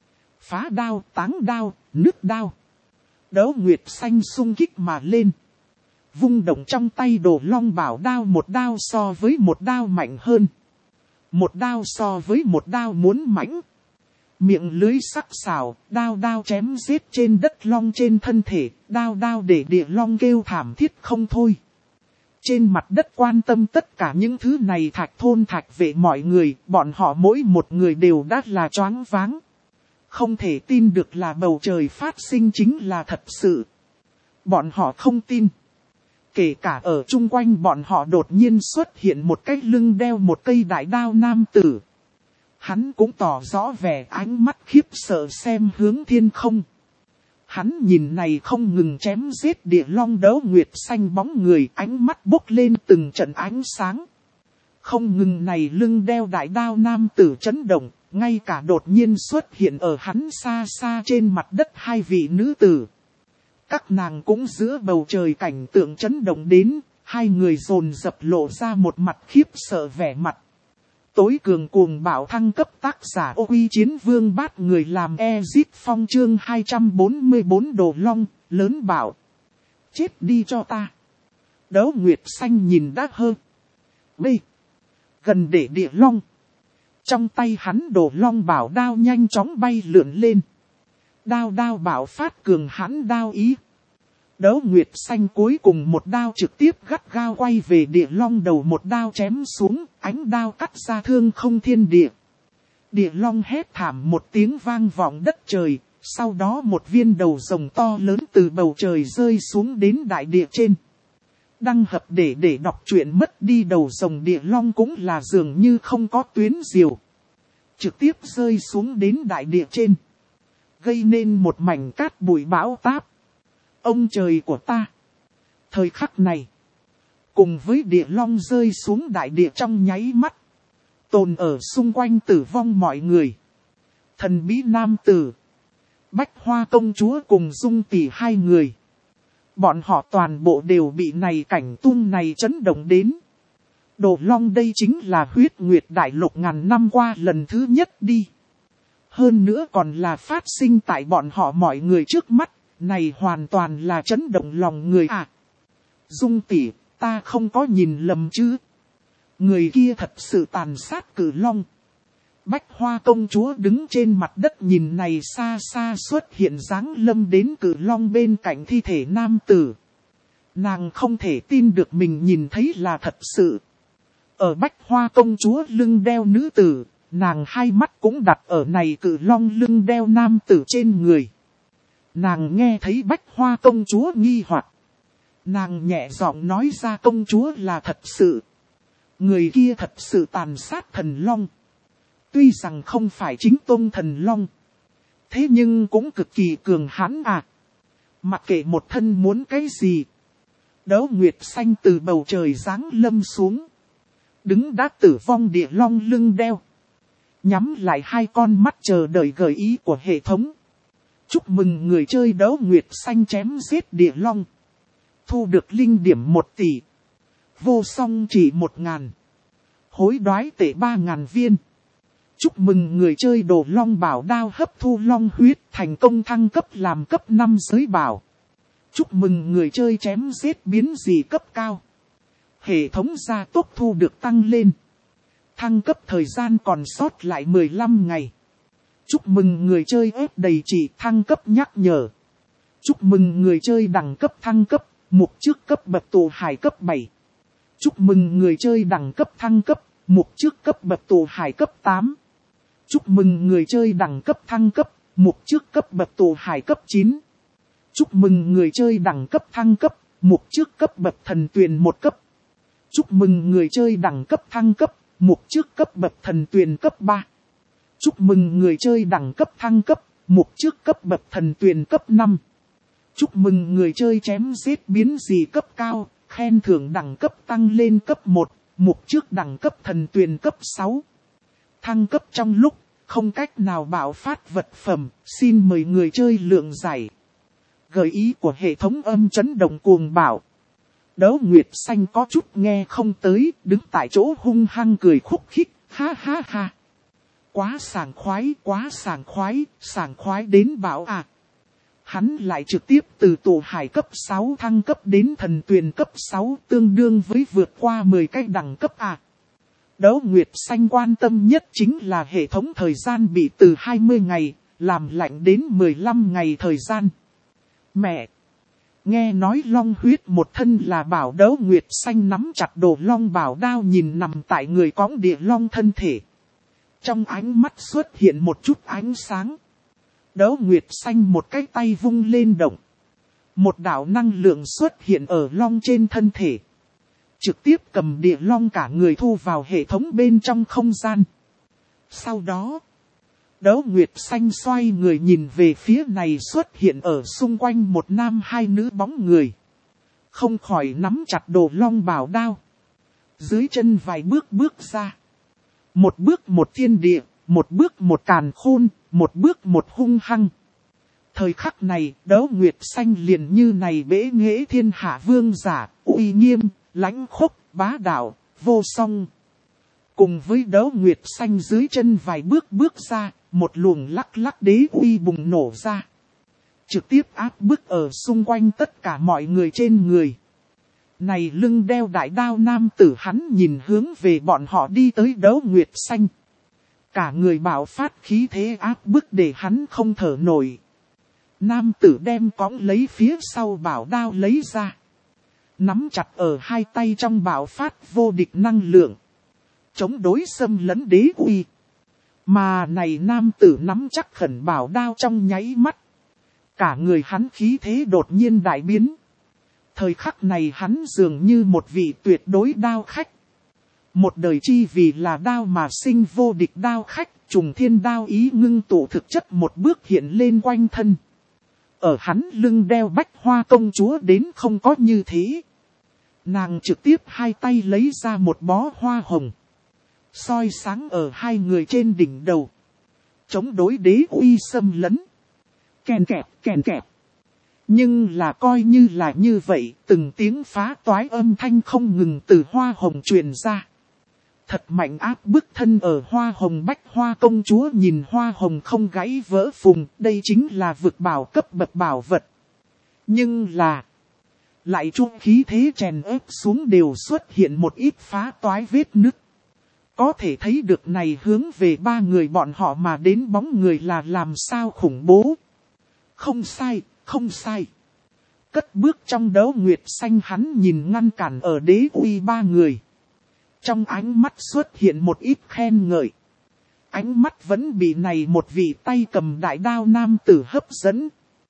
Phá đao, táng đao, nứt đao. Đấu Nguyệt Xanh xung kích mà lên. Vung động trong tay đồ long bảo đao, một đao so với một đao mạnh hơn. Một đao so với một đao muốn mãnh. Miệng lưới sắc sảo, đao đao chém giết trên đất long trên thân thể, đao đao để địa long kêu thảm thiết không thôi. Trên mặt đất quan tâm tất cả những thứ này Thạch thôn Thạch vệ mọi người, bọn họ mỗi một người đều đã là choáng váng. Không thể tin được là bầu trời phát sinh chính là thật sự. Bọn họ không tin. Kể cả ở chung quanh bọn họ đột nhiên xuất hiện một cái lưng đeo một cây đại đao nam tử. Hắn cũng tỏ rõ vẻ ánh mắt khiếp sợ xem hướng thiên không. Hắn nhìn này không ngừng chém giết địa long Đấu Nguyệt Xanh bóng người, ánh mắt bốc lên từng trận ánh sáng. Không ngừng này lưng đeo đại đao nam tử chấn động, ngay cả đột nhiên xuất hiện ở hắn xa xa trên mặt đất hai vị nữ tử. Các nàng cũng giữa bầu trời cảnh tượng chấn động đến, hai người dồn dập lộ ra một mặt khiếp sợ vẻ mặt. Tối cường cuồng bạo thăng cấp tác giả Ô Uy Chiến Vương bát người làm Exit Phong chương hai trăm bốn mươi bốn đồ long, lớn bảo. Chết đi cho ta. Đấu Nguyệt Xanh nhìn đã hơn. B. Gần để địa long. Trong tay hắn đồ long bảo đao nhanh chóng bay lượn lên. Đao đao bảo phát cường hãn đao ý. Đấu Nguyệt Xanh cuối cùng một đao trực tiếp gắt gao quay về địa long đầu, một đao chém xuống, ánh đao cắt ra thương không thiên địa. Địa long hét thảm một tiếng vang vọng đất trời, sau đó một viên đầu rồng to lớn từ bầu trời rơi xuống đến đại địa trên. Đăng hợp để để đọc truyện mất đi đầu rồng địa long cũng là dường như không có tuyến diều. Trực tiếp rơi xuống đến đại địa trên. Gây nên một mảnh cát bụi bão táp. Ông trời của ta! Thời khắc này, cùng với địa long rơi xuống đại địa trong nháy mắt, tồn ở xung quanh tử vong mọi người. Thần bí nam tử, Bách Hoa công chúa cùng Dung tỷ hai người. Bọn họ toàn bộ đều bị này cảnh tung này chấn động đến. Đồ long đây chính là huyết nguyệt đại lục ngàn năm qua lần thứ nhất đi. Hơn nữa còn là phát sinh tại bọn họ mọi người trước mắt. này hoàn toàn là chấn động lòng người à. Dung tỷ, ta không có nhìn lầm chứ. Người kia thật sự tàn sát cử long. Bách Hoa công chúa đứng trên mặt đất nhìn này xa xa xuất hiện dáng lâm đến cử long bên cạnh thi thể nam tử. Nàng không thể tin được mình nhìn thấy là thật sự. Ở Bách Hoa công chúa lưng đeo nữ tử, nàng hai mắt cũng đặt ở này cử long lưng đeo nam tử trên người. Nàng nghe thấy Bách Hoa công chúa nghi hoặc. Nàng nhẹ giọng nói ra công chúa là thật sự. Người kia thật sự tàn sát thần long. Tuy rằng không phải chính tôn thần long. Thế nhưng cũng cực kỳ cường hãn à. Mặc kệ một thân muốn cái gì. Đấu Nguyệt Xanh từ bầu trời giáng lâm xuống. Đứng đã tử vong địa long lưng đeo. Nhắm lại hai con mắt chờ đợi gợi ý của hệ thống. Chúc mừng người chơi Đấu Nguyệt Xanh chém giết địa long. Thu được linh điểm một tỷ. Vô song chỉ một ngàn. Hối đoái tệ ba ngàn viên. Chúc mừng người chơi đồ long bảo đao hấp thu long huyết thành công thăng cấp làm cấp năm giới bảo. Chúc mừng người chơi chém giết biến dị cấp cao. Hệ thống gia tốc thu được tăng lên. Thăng cấp thời gian còn sót lại mười lăm ngày. Chúc mừng người chơi ép đầy chỉ thăng cấp nhắc nhở. Chúc mừng người chơi đẳng cấp thăng cấp, mục trước cấp bậc tù hải cấp bảy. Chúc mừng người chơi đẳng cấp thăng cấp, mục trước cấp bậc tù hải cấp tám. Chúc mừng người chơi đẳng cấp thăng cấp, mục trước cấp bậc tù hải cấp chín. Chúc mừng người chơi đẳng cấp thăng cấp, mục trước cấp bậc thần tuyền một cấp. Chúc mừng người chơi đẳng cấp thăng cấp, mục trước cấp bậc thần tuyền cấp ba. Chúc mừng người chơi đẳng cấp thăng cấp, mục trước cấp bậc thần tuyền cấp năm. Chúc mừng người chơi chém giết biến dị cấp cao, khen thưởng đẳng cấp tăng lên cấp một, mục trước đẳng cấp thần tuyền cấp sáu. Thăng cấp trong lúc, không cách nào bạo phát vật phẩm, xin mời người chơi lượng giải. Gợi ý của hệ thống âm chấn động cuồng bạo. Đấu Nguyệt Xanh có chút nghe không tới, đứng tại chỗ hung hăng cười khúc khích, ha ha ha. Quá sảng khoái, quá sảng khoái, sảng khoái đến bạo à. Hắn lại trực tiếp từ tù hải cấp sáu thăng cấp đến thần tuyền cấp sáu, tương đương với vượt qua mười cái đẳng cấp à. Đấu Nguyệt Xanh quan tâm nhất chính là hệ thống thời gian bị từ hai mươi ngày, làm lạnh đến mười lăm ngày thời gian. Mẹ! Nghe nói long huyết một thân là bảo. Đấu Nguyệt Xanh nắm chặt đồ long bảo đao nhìn nằm tại người cõng địa long thân thể. Trong ánh mắt xuất hiện một chút ánh sáng. Đấu Nguyệt Xanh một cái tay vung lên động. Một đạo năng lượng xuất hiện ở long trên thân thể. Trực tiếp cầm địa long cả người thu vào hệ thống bên trong không gian. Sau đó, Đấu Nguyệt Xanh xoay người nhìn về phía này xuất hiện ở xung quanh một nam hai nữ bóng người. Không khỏi nắm chặt đồ long bảo đao. Dưới chân vài bước bước ra. Một bước một thiên địa, một bước một càn khôn, một bước một hung hăng. Thời khắc này, Đấu Nguyệt Xanh liền như này bế nghệ thiên hạ vương giả, uy nghiêm, lãnh khốc, bá đạo, vô song. Cùng với Đấu Nguyệt Xanh dưới chân vài bước bước ra, một luồng lắc lắc đế uy bùng nổ ra. Trực tiếp áp bức ở xung quanh tất cả mọi người trên người. Này lưng đeo đại đao nam tử hắn nhìn hướng về bọn họ đi tới Đấu Nguyệt Xanh. Cả người bạo phát khí thế áp bức để hắn không thở nổi. Nam tử đem cõng lấy phía sau bảo đao lấy ra. Nắm chặt ở hai tay trong bạo phát vô địch năng lượng. Chống đối xâm lấn đế uy. Mà này nam tử nắm chắc khẩn bảo đao trong nháy mắt. Cả người hắn khí thế đột nhiên đại biến. Thời khắc này hắn dường như một vị tuyệt đối đao khách. Một đời chi vì là đao mà sinh vô địch đao khách, trùng thiên đao ý ngưng tụ thực chất một bước hiện lên quanh thân. Ở hắn lưng đeo Bách Hoa công chúa đến không có như thế. Nàng trực tiếp hai tay lấy ra một bó hoa hồng. Soi sáng ở hai người trên đỉnh đầu. Chống đối đế uy xâm lấn. Kèn kẹp, kèn kẹp. Nhưng là coi như là như vậy, từng tiếng phá toái âm thanh không ngừng từ hoa hồng truyền ra. Thật mạnh áp bức thân ở hoa hồng. Bách Hoa công chúa nhìn hoa hồng không gãy vỡ phùng, đây chính là vực bảo cấp bậc bảo vật. Nhưng là, lại chung khí thế chèn ép xuống đều xuất hiện một ít phá toái vết nứt. Có thể thấy được này hướng về ba người bọn họ mà đến bóng người là làm sao khủng bố. Không sai, không sai. Cất bước trong đấu nguyệt xanh hắn nhìn ngăn cản ở đế uy ba người. Trong ánh mắt xuất hiện một ít khen ngợi. Ánh mắt vẫn bị này một vị tay cầm đại đao nam tử hấp dẫn.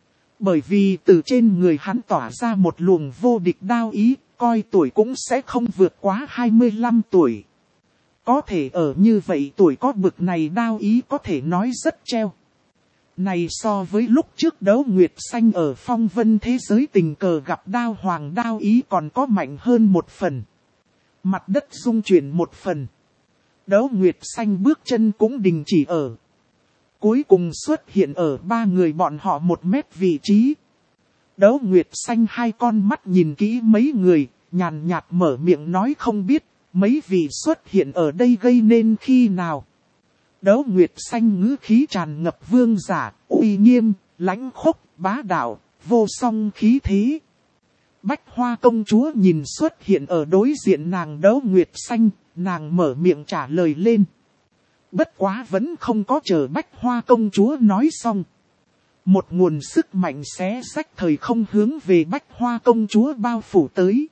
Bởi vì từ trên người hắn tỏa ra một luồng vô địch đao ý, coi tuổi cũng sẽ không vượt quá hai mươi lăm tuổi. Có thể ở như vậy tuổi có bực này đao ý có thể nói rất treo. Này so với lúc trước đấu nguyệt xanh ở phong vân thế giới tình cờ gặp đao hoàng đao ý còn có mạnh hơn một phần. Mặt đất rung chuyển một phần. Đấu nguyệt xanh bước chân cũng đình chỉ ở. Cuối cùng xuất hiện ở ba người bọn họ một mét vị trí. Đấu nguyệt xanh hai con mắt nhìn kỹ mấy người, nhàn nhạt mở miệng nói không biết, mấy vị xuất hiện ở đây gây nên khi nào. Đấu nguyệt xanh ngữ khí tràn ngập vương giả, uy nghiêm, lãnh khốc, bá đạo, vô song khí thế. Bách Hoa công chúa nhìn xuất hiện ở đối diện nàng đấu nguyệt xanh, nàng mở miệng trả lời lên. Bất quá vẫn không có chờ Bách Hoa công chúa nói xong. Một nguồn sức mạnh xé rách thời không hướng về Bách Hoa công chúa bao phủ tới.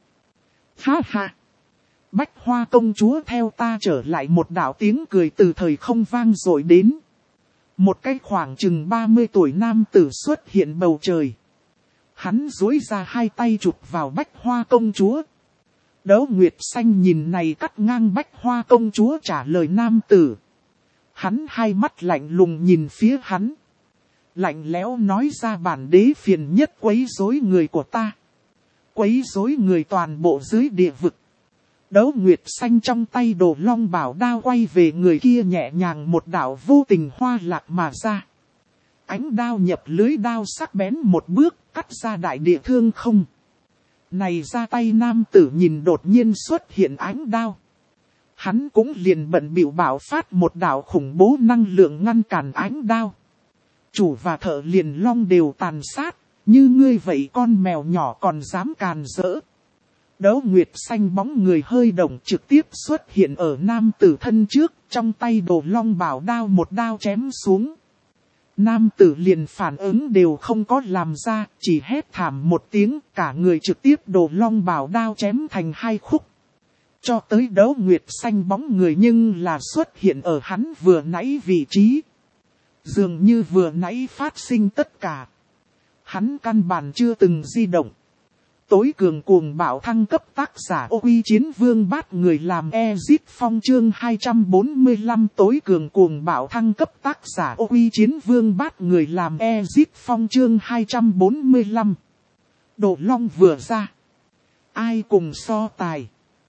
Ha ha! Bách Hoa công chúa theo ta trở lại một đạo tiếng cười từ thời không vang dội đến. Một cái khoảng chừng ba mươi tuổi nam tử xuất hiện bầu trời. Hắn duỗi ra hai tay chụp vào Bách Hoa công chúa. Đấu nguyệt xanh nhìn này cắt ngang Bách Hoa công chúa trả lời nam tử. Hắn hai mắt lạnh lùng nhìn phía hắn. Lạnh lẽo nói ra bản đế phiền nhất quấy rối người của ta. Quấy rối người toàn bộ dưới địa vực. Đấu nguyệt xanh trong tay đồ long bảo đao quay về người kia nhẹ nhàng một đạo vô tình hoa lạc mà ra. Ánh đao nhập lưới đao sắc bén một bước cắt ra đại địa thương không. Này ra tay nam tử nhìn đột nhiên xuất hiện ánh đao. Hắn cũng liền bận bịu bảo phát một đạo khủng bố năng lượng ngăn cản ánh đao. Chủ và thợ liền long đều tàn sát, như ngươi vậy con mèo nhỏ còn dám càn rỡ. Đấu nguyệt xanh bóng người hơi động trực tiếp xuất hiện ở nam tử thân trước, trong tay đồ long bảo đao một đao chém xuống. Nam tử liền phản ứng đều không có làm ra, chỉ hét thảm một tiếng, cả người trực tiếp đồ long bảo đao chém thành hai khúc. Cho tới đấu nguyệt xanh bóng người nhưng là xuất hiện ở hắn vừa nãy vị trí. Dường như vừa nãy phát sinh tất cả. Hắn căn bản chưa từng di động. Tối cường cuồng bạo thăng cấp tác giả ô quy chiến vương bát người làm Ezit Phong chương hai trăm bốn mươi lăm tối cường cuồng bạo thăng cấp tác giả ô quy chiến vương bát người làm Ezit Phong chương hai trăm bốn mươi lăm. Đồ long vừa ra. Ai cùng so tài.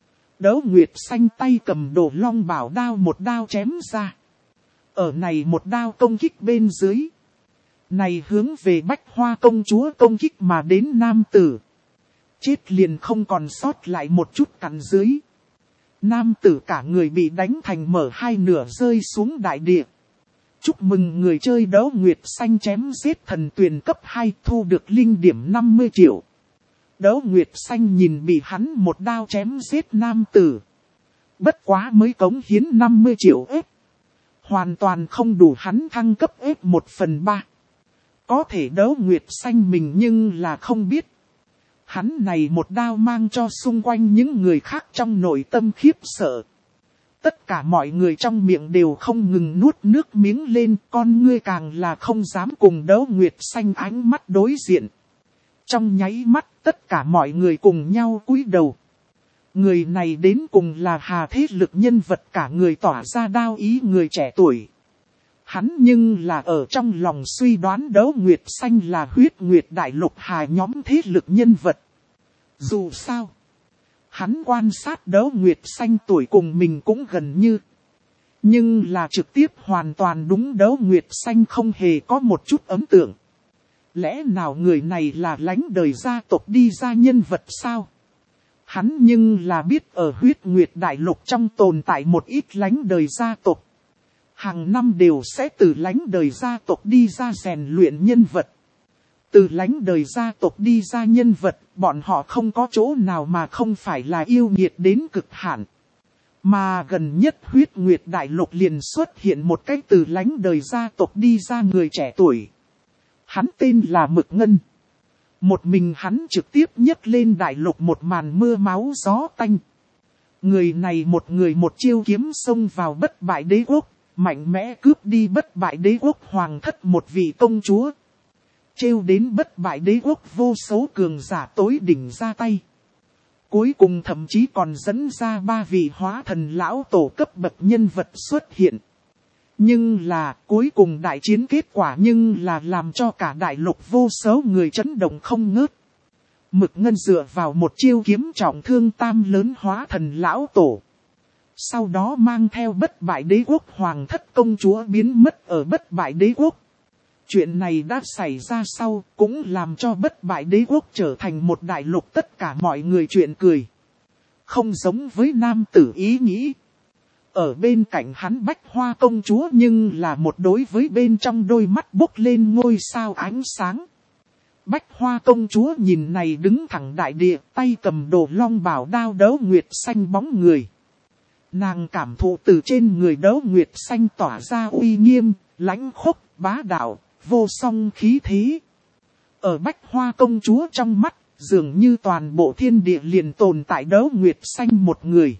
Đấu nguyệt xanh tay cầm đồ long bảo đao một đao chém ra. Ở này một đao công kích bên dưới. Này hướng về Bách Hoa công chúa công kích mà đến nam tử. Chết liền không còn sót lại một chút cắn dưới. Nam tử cả người bị đánh thành mở hai nửa rơi xuống đại địa. Chúc mừng người chơi đấu nguyệt xanh chém giết thần tuyền cấp hai thu được linh điểm năm mươi triệu. Đấu nguyệt xanh nhìn bị hắn một đao chém giết nam tử. Bất quá mới cống hiến năm mươi triệu ếp. Hoàn toàn không đủ hắn thăng cấp ếp một phần ba. Có thể đấu nguyệt xanh mình nhưng là không biết. Hắn này một đao mang cho xung quanh những người khác trong nội tâm khiếp sợ. Tất cả mọi người trong miệng đều không ngừng nuốt nước miếng lên, con ngươi càng là không dám cùng đấu nguyệt xanh ánh mắt đối diện. Trong nháy mắt tất cả mọi người cùng nhau cúi đầu. Người này đến cùng là hà thế lực nhân vật cả người tỏa ra đao ý người trẻ tuổi. Hắn nhưng là ở trong lòng suy đoán đấu nguyệt xanh là huyết nguyệt đại lục hà nhóm thế lực nhân vật. Dù sao, hắn quan sát đấu nguyệt xanh tuổi cùng mình cũng gần như. Nhưng là trực tiếp hoàn toàn đúng đấu nguyệt xanh không hề có một chút ấn tượng. Lẽ nào người này là lãnh đời gia tộc đi ra nhân vật sao? Hắn nhưng là biết ở huyết nguyệt đại lục trong tồn tại một ít lãnh đời gia tộc. Hàng năm đều sẽ từ lãnh đời gia tộc đi ra rèn luyện nhân vật. Từ lãnh đời gia tộc đi ra nhân vật, bọn họ không có chỗ nào mà không phải là yêu nghiệt đến cực hạn. Mà gần nhất huyết nguyệt đại lục liền xuất hiện một cái từ lãnh đời gia tộc đi ra người trẻ tuổi. Hắn tên là Mực Ngân. Một mình hắn trực tiếp nhấc lên đại lục một màn mưa máu gió tanh. Người này một người một chiêu kiếm xông vào bất bại đế quốc, mạnh mẽ cướp đi bất bại đế quốc hoàng thất một vị công chúa. Trêu đến bất bại đế quốc vô số cường giả tối đỉnh ra tay. Cuối cùng thậm chí còn dẫn ra ba vị hóa thần lão tổ cấp bậc nhân vật xuất hiện. Nhưng là cuối cùng đại chiến kết quả nhưng là làm cho cả đại lục vô số người chấn động không ngớt. Mực Ngân dựa vào một chiêu kiếm trọng thương tam lớn hóa thần lão tổ. Sau đó mang theo bất bại đế quốc hoàng thất công chúa biến mất ở bất bại đế quốc. Chuyện này đã xảy ra sau cũng làm cho bất bại đế quốc trở thành một đại lục tất cả mọi người chuyện cười. Không giống với nam tử ý nghĩ. Ở bên cạnh hắn Bách Hoa công chúa nhưng là một đối với bên trong đôi mắt bốc lên ngôi sao ánh sáng. Bách Hoa công chúa nhìn này đứng thẳng đại địa, tay cầm đồ long bảo đao đấu nguyệt xanh bóng người. Nàng cảm thụ từ trên người đấu nguyệt xanh tỏa ra uy nghiêm, lãnh khốc, bá đạo, vô song khí thế. Ở Bách Hoa công chúa trong mắt, dường như toàn bộ thiên địa liền tồn tại đấu nguyệt xanh một người.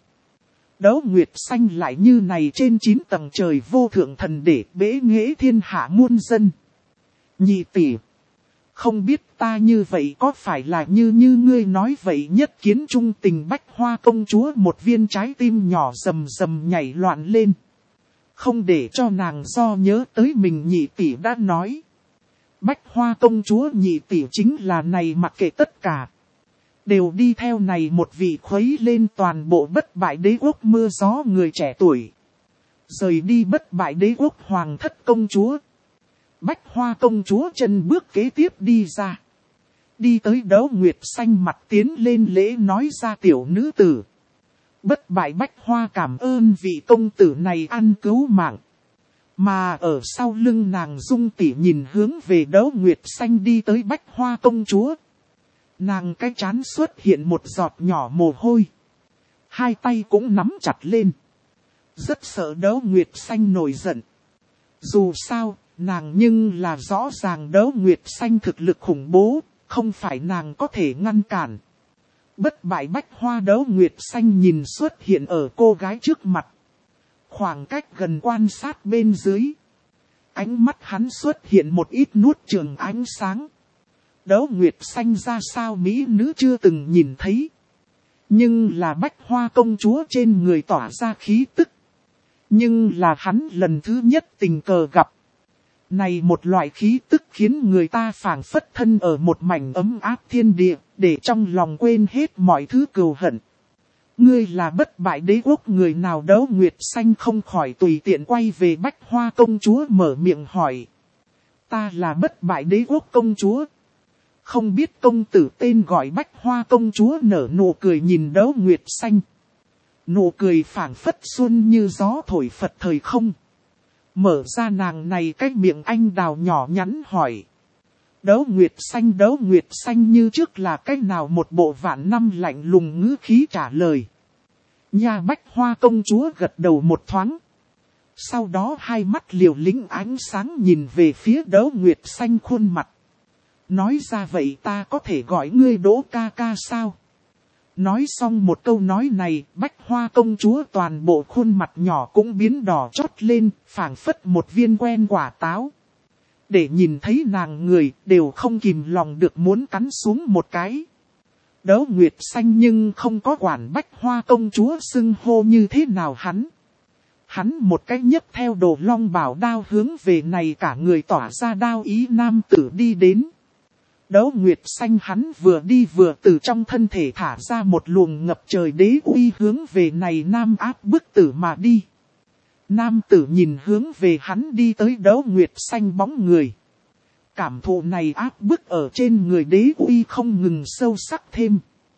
Đấu nguyệt xanh lại như này trên chín tầng trời vô thượng thần để bế nghệ thiên hạ muôn dân. Nhị tỷ, không biết ta như vậy có phải là như như ngươi nói vậy nhất kiến trung tình. Bách Hoa công chúa một viên trái tim nhỏ rầm rầm nhảy loạn lên. Không để cho nàng do nhớ tới mình nhị tỷ đã nói. Bách Hoa công chúa nhị tỷ chính là này mặc kệ tất cả. Đều đi theo này một vị khuấy lên toàn bộ bất bại đế quốc mưa gió người trẻ tuổi. Rời đi bất bại đế quốc hoàng thất công chúa. Bách Hoa công chúa chân bước kế tiếp đi ra. Đi tới đấu nguyệt xanh mặt tiến lên lễ nói ra tiểu nữ tử. Bất bại Bách Hoa cảm ơn vị công tử này ăn cứu mạng. Mà ở sau lưng nàng Dung tỷ nhìn hướng về đấu nguyệt xanh đi tới Bách Hoa công chúa. Nàng cái trán xuất hiện một giọt nhỏ mồ hôi. Hai tay cũng nắm chặt lên. Rất sợ đấu nguyệt xanh nổi giận. Dù sao, nàng nhưng là rõ ràng đấu nguyệt xanh thực lực khủng bố, không phải nàng có thể ngăn cản. Bất bại Bách Hoa đấu nguyệt xanh nhìn xuất hiện ở cô gái trước mặt. Khoảng cách gần quan sát bên dưới. Ánh mắt hắn xuất hiện một ít nuốt trường ánh sáng. Đấu nguyệt xanh ra sao mỹ nữ chưa từng nhìn thấy. Nhưng là Bách Hoa công chúa trên người tỏa ra khí tức. Nhưng là hắn lần thứ nhất tình cờ gặp. Này một loại khí tức khiến người ta phảng phất thân ở một mảnh ấm áp thiên địa, để trong lòng quên hết mọi thứ cừu hận. Ngươi là bất bại đế quốc người nào? Đấu nguyệt xanh không khỏi tùy tiện quay về Bách Hoa công chúa mở miệng hỏi. Ta là bất bại đế quốc công chúa. Không biết công tử tên gọi. Bách Hoa công chúa nở nụ cười nhìn đấu nguyệt xanh. Nụ cười phảng phất xuân như gió thổi phật thời không. Mở ra nàng này cái miệng anh đào nhỏ nhắn hỏi. Đấu nguyệt xanh đấu nguyệt xanh như trước là cái nào một bộ vạn năm lạnh lùng ngữ khí trả lời. Nhà Bách Hoa công chúa gật đầu một thoáng. Sau đó hai mắt liều lĩnh ánh sáng nhìn về phía đấu nguyệt xanh khuôn mặt. Nói ra vậy ta có thể gọi ngươi Đỗ ca ca sao? Nói xong một câu nói này, Bách Hoa công chúa toàn bộ khuôn mặt nhỏ cũng biến đỏ chót lên, phảng phất một viên quen quả táo. Để nhìn thấy nàng người, đều không kìm lòng được muốn cắn xuống một cái. Đấu nguyệt xanh nhưng không có quản Bách Hoa công chúa xưng hô như thế nào hắn. Hắn một cái nhấc theo đồ long bảo đao hướng về này cả người tỏa ra đao ý nam tử đi đến. Đấu nguyệt xanh hắn vừa đi vừa từ trong thân thể thả ra một luồng ngập trời đế uy hướng về này nam áp bức tử mà đi. Nam tử nhìn hướng về hắn đi tới đấu nguyệt xanh bóng người. Cảm thụ này áp bức ở trên người đế uy không ngừng sâu sắc thêm.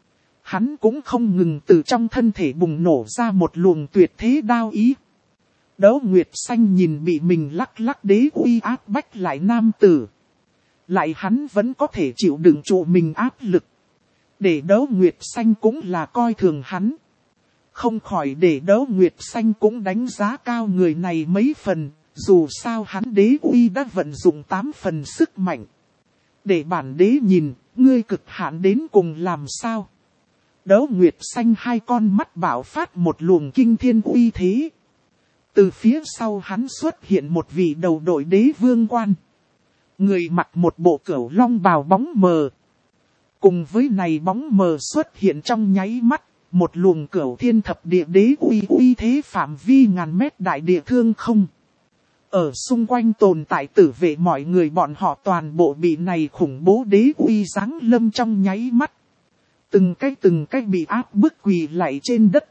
Hắn cũng không ngừng từ trong thân thể bùng nổ ra một luồng tuyệt thế đao ý. Đấu nguyệt xanh nhìn bị mình lắc lắc đế uy áp bách lại nam tử. lại hắn vẫn có thể chịu đựng trụ mình áp lực. Để Đấu Nguyệt Xanh cũng là coi thường hắn. Không khỏi để Đấu Nguyệt Xanh cũng đánh giá cao người này mấy phần, dù sao hắn đế uy đã vận dụng tám phần sức mạnh. Để bản đế nhìn, ngươi cực hạn đến cùng làm sao? Đấu Nguyệt Xanh hai con mắt bạo phát một luồng kinh thiên uy thế. Từ phía sau hắn xuất hiện một vị đầu đội đế vương quan. Người mặc một bộ cửu long bào bóng mờ. Cùng với này bóng mờ xuất hiện trong nháy mắt, một luồng cửu thiên thập địa đế uy uy thế phạm vi ngàn mét đại địa thương không. Ở xung quanh tồn tại tử vệ mọi người bọn họ toàn bộ bị này khủng bố đế uy giáng lâm trong nháy mắt. Từng cái từng cái bị áp bức quỳ lạy trên đất.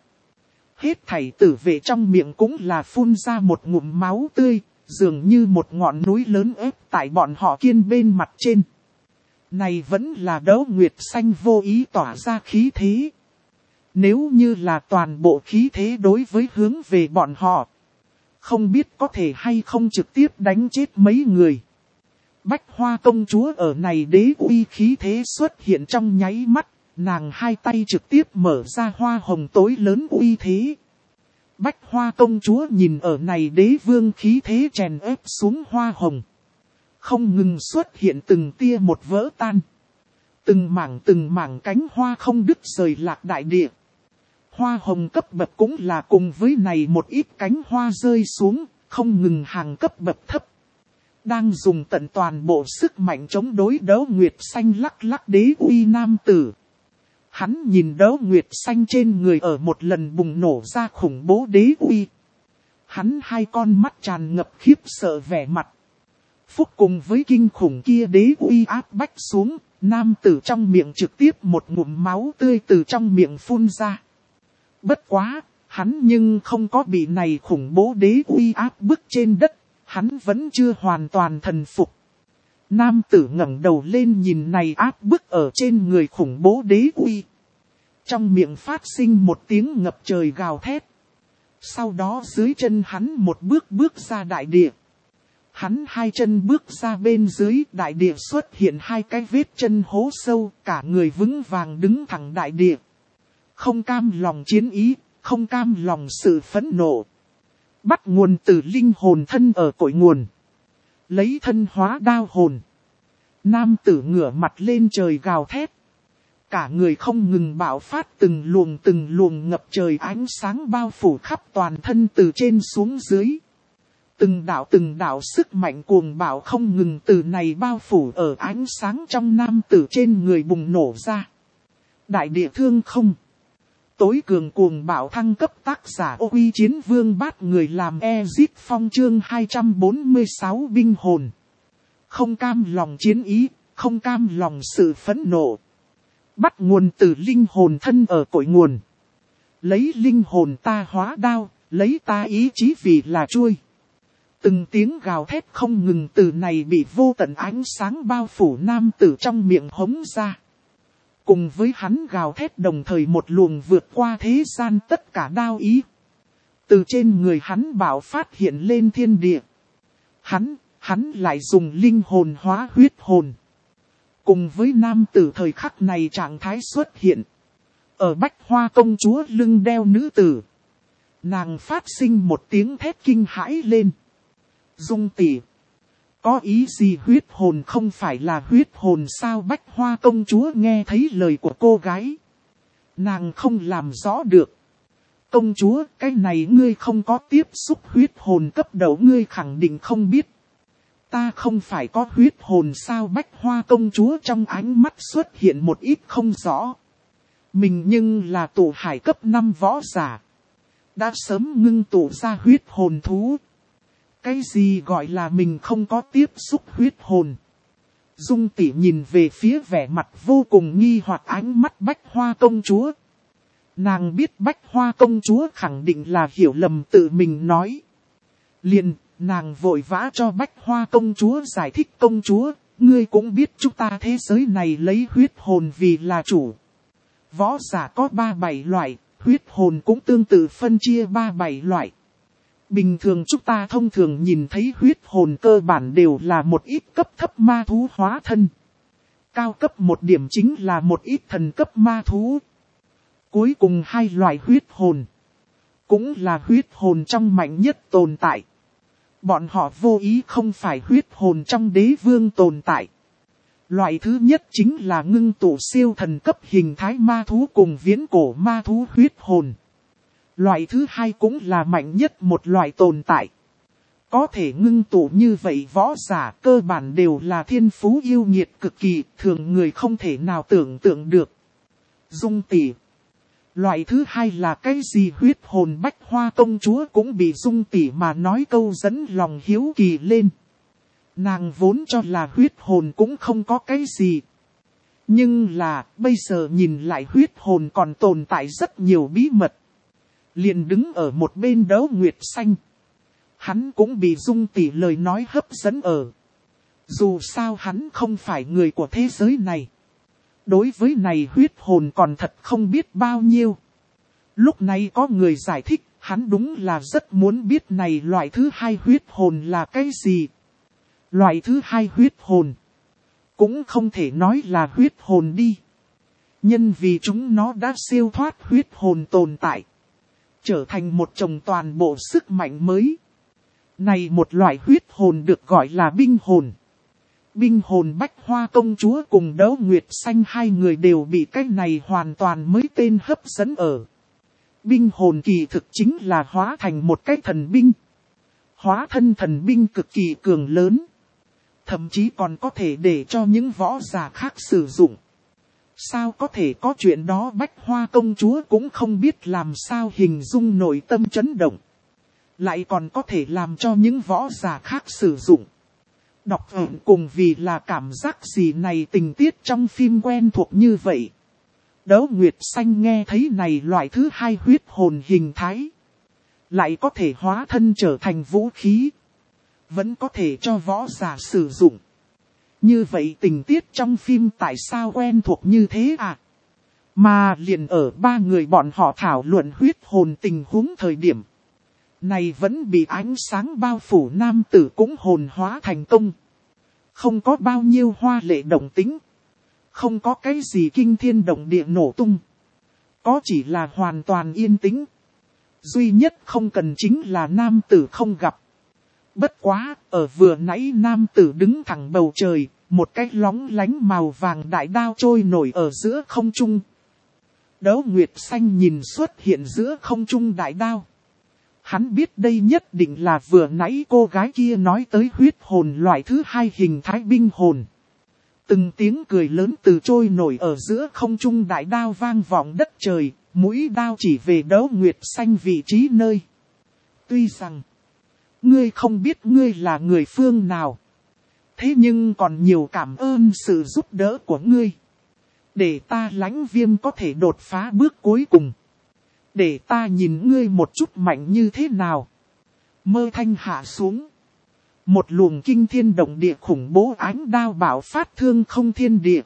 Hết thảy tử vệ trong miệng cũng là phun ra một ngụm máu tươi, dường như một ngọn núi lớn ép tại bọn họ kiên bên mặt trên. Này vẫn là Đấu Nguyệt Xanh vô ý tỏa ra khí thế. Nếu như là toàn bộ khí thế đối với hướng về bọn họ, không biết có thể hay không trực tiếp đánh chết mấy người. Bách Hoa công chúa ở này đế uy khí thế xuất hiện trong nháy mắt, nàng hai tay trực tiếp mở ra hoa hồng tối lớn uy thế. Bách Hoa công chúa nhìn ở này đế vương khí thế chèn ép xuống hoa hồng. Không ngừng xuất hiện từng tia một vỡ tan. Từng mảng từng mảng cánh hoa không đứt rời lạc đại địa. Hoa hồng cấp bậc cũng là cùng với này một ít cánh hoa rơi xuống, không ngừng hàng cấp bậc thấp. Đang dùng tận toàn bộ sức mạnh chống đối Đấu Nguyệt Xanh lắc lắc đế uy nam tử. Hắn nhìn Đấu Nguyệt Xanh trên người ở một lần bùng nổ ra khủng bố đế uy. Hắn hai con mắt tràn ngập khiếp sợ vẻ mặt. Phúc cùng với kinh khủng kia đế uy áp bách xuống, nam tử trong miệng trực tiếp một ngụm máu tươi từ trong miệng phun ra. Bất quá, hắn nhưng không có bị này khủng bố đế uy áp bức trên đất, hắn vẫn chưa hoàn toàn thần phục. Nam tử ngẩng đầu lên nhìn này áp bức ở trên người khủng bố đế uy. Trong miệng phát sinh một tiếng ngập trời gào thét. Sau đó dưới chân hắn một bước bước ra đại địa. Hắn hai chân bước ra bên dưới đại địa xuất hiện hai cái vết chân hố sâu, cả người vững vàng đứng thẳng đại địa. Không cam lòng chiến ý, không cam lòng sự phẫn nộ. Bắt nguồn từ linh hồn thân ở cội nguồn. Lấy thân hóa đao hồn. Nam tử ngửa mặt lên trời gào thét. Cả người không ngừng bạo phát từng luồng từng luồng ngập trời ánh sáng bao phủ khắp toàn thân từ trên xuống dưới. Từng đạo từng đạo sức mạnh cuồng bạo không ngừng từ này bao phủ ở ánh sáng trong nam tử trên người bùng nổ ra. Đại địa thương không. Tối cường cuồng bạo thăng cấp tác giả Ô Quy Chiến Vương bát người làm Ezit Phong chương hai trăm bốn mươi sáu binh hồn. Không cam lòng chiến ý, không cam lòng sự phẫn nộ. Bắt nguồn từ linh hồn thân ở cội nguồn. Lấy linh hồn ta hóa đao, lấy ta ý chí vì là chuôi. Từng tiếng gào thét không ngừng từ này bị vô tận ánh sáng bao phủ nam tử trong miệng hống ra. Cùng với hắn gào thét đồng thời một luồng vượt qua thế gian tất cả đao ý. Từ trên người hắn bạo phát hiện lên thiên địa. Hắn, hắn lại dùng linh hồn hóa huyết hồn. Cùng với nam tử thời khắc này trạng thái xuất hiện. Ở Bách Hoa công chúa lưng đeo nữ tử. Nàng phát sinh một tiếng thét kinh hãi lên. Dung tỷ. Có ý gì huyết hồn không phải là huyết hồn sao? Bách Hoa công chúa nghe thấy lời của cô gái. Nàng không làm rõ được. Công chúa, cái này ngươi không có tiếp xúc huyết hồn cấp đầu ngươi khẳng định không biết. Ta không phải có huyết hồn sao? Bách Hoa công chúa trong ánh mắt xuất hiện một ít không rõ. Mình nhưng là tụ hải cấp năm võ giả. Đã sớm ngưng tụ ra huyết hồn thú. Cái gì gọi là mình không có tiếp xúc huyết hồn? Dung tỷ nhìn về phía vẻ mặt vô cùng nghi hoặc ánh mắt Bách Hoa công chúa. Nàng biết Bách Hoa công chúa khẳng định là hiểu lầm tự mình nói. Liền, nàng vội vã cho Bách Hoa công chúa giải thích. Công chúa, ngươi cũng biết chúng ta thế giới này lấy huyết hồn vì là chủ. Võ giả có ba bảy loại, huyết hồn cũng tương tự phân chia ba bảy loại. Bình thường chúng ta thông thường nhìn thấy huyết hồn cơ bản đều là một ít cấp thấp ma thú hóa thân. Cao cấp một điểm chính là một ít thần cấp ma thú. Cuối cùng hai loại huyết hồn. Cũng là huyết hồn trong mạnh nhất tồn tại. Bọn họ vô ý không phải huyết hồn trong đế vương tồn tại. Loại thứ nhất chính là ngưng tụ siêu thần cấp hình thái ma thú cùng viễn cổ ma thú huyết hồn. Loại thứ hai cũng là mạnh nhất một loại tồn tại. Có thể ngưng tụ như vậy võ giả cơ bản đều là thiên phú yêu nghiệt cực kỳ, thường người không thể nào tưởng tượng được. Dung tỷ. Loại thứ hai là cái gì huyết hồn bách hoa công chúa cũng bị Dung tỷ mà nói câu dẫn lòng hiếu kỳ lên. Nàng vốn cho là huyết hồn cũng không có cái gì. Nhưng là bây giờ nhìn lại huyết hồn còn tồn tại rất nhiều bí mật. Liền đứng ở một bên Đấu Nguyệt Xanh. Hắn cũng bị Dung tỷ lời nói hấp dẫn ở. Dù sao hắn không phải người của thế giới này. Đối với này huyết hồn còn thật không biết bao nhiêu. Lúc này có người giải thích, hắn đúng là rất muốn biết này loại thứ hai huyết hồn là cái gì. Loại thứ hai huyết hồn. Cũng không thể nói là huyết hồn đi. Nhân vì chúng nó đã siêu thoát huyết hồn tồn tại. Trở thành một chồng toàn bộ sức mạnh mới. Này một loại huyết hồn được gọi là binh hồn. Binh hồn bách hoa công chúa cùng Đấu Nguyệt Xanh hai người đều bị cái này hoàn toàn mới tên hấp dẫn ở. Binh hồn kỳ thực chính là hóa thành một cái thần binh. Hóa thân thần binh cực kỳ cường lớn. Thậm chí còn có thể để cho những võ giả khác sử dụng. Sao có thể có chuyện đó bách hoa công chúa cũng không biết làm sao hình dung nội tâm chấn động. Lại còn có thể làm cho những võ giả khác sử dụng. Đọc ẩn cùng vì là cảm giác gì này tình tiết trong phim quen thuộc như vậy. Đấu Nguyệt Xanh nghe thấy này loại thứ hai huyết hồn hình thái. Lại có thể hóa thân trở thành vũ khí. Vẫn có thể cho võ giả sử dụng. Như vậy tình tiết trong phim tại sao quen thuộc như thế à? Mà liền ở ba người bọn họ thảo luận huyết hồn tình huống thời điểm. Này vẫn bị ánh sáng bao phủ nam tử cũng hồn hóa thành công. Không có bao nhiêu hoa lệ động tính. Không có cái gì kinh thiên động địa nổ tung. Có chỉ là hoàn toàn yên tĩnh. Duy nhất không cần chính là nam tử không gặp. Bất quá, ở vừa nãy nam tử đứng thẳng bầu trời, một cái lóng lánh màu vàng đại đao trôi nổi ở giữa không trung. Đấu Nguyệt Xanh nhìn xuất hiện giữa không trung đại đao. Hắn biết đây nhất định là vừa nãy cô gái kia nói tới huyết hồn loại thứ hai hình thái binh hồn. Từng tiếng cười lớn từ trôi nổi ở giữa không trung đại đao vang vọng đất trời, mũi đao chỉ về Đấu Nguyệt Xanh vị trí nơi. Tuy rằng, ngươi không biết ngươi là người phương nào. Thế nhưng còn nhiều cảm ơn sự giúp đỡ của ngươi. Để ta Lãnh Viêm có thể đột phá bước cuối cùng. Để ta nhìn ngươi một chút mạnh như thế nào. Mơ thanh hạ xuống. Một luồng kinh thiên động địa khủng bố ánh đao bạo phát thương không thiên địa.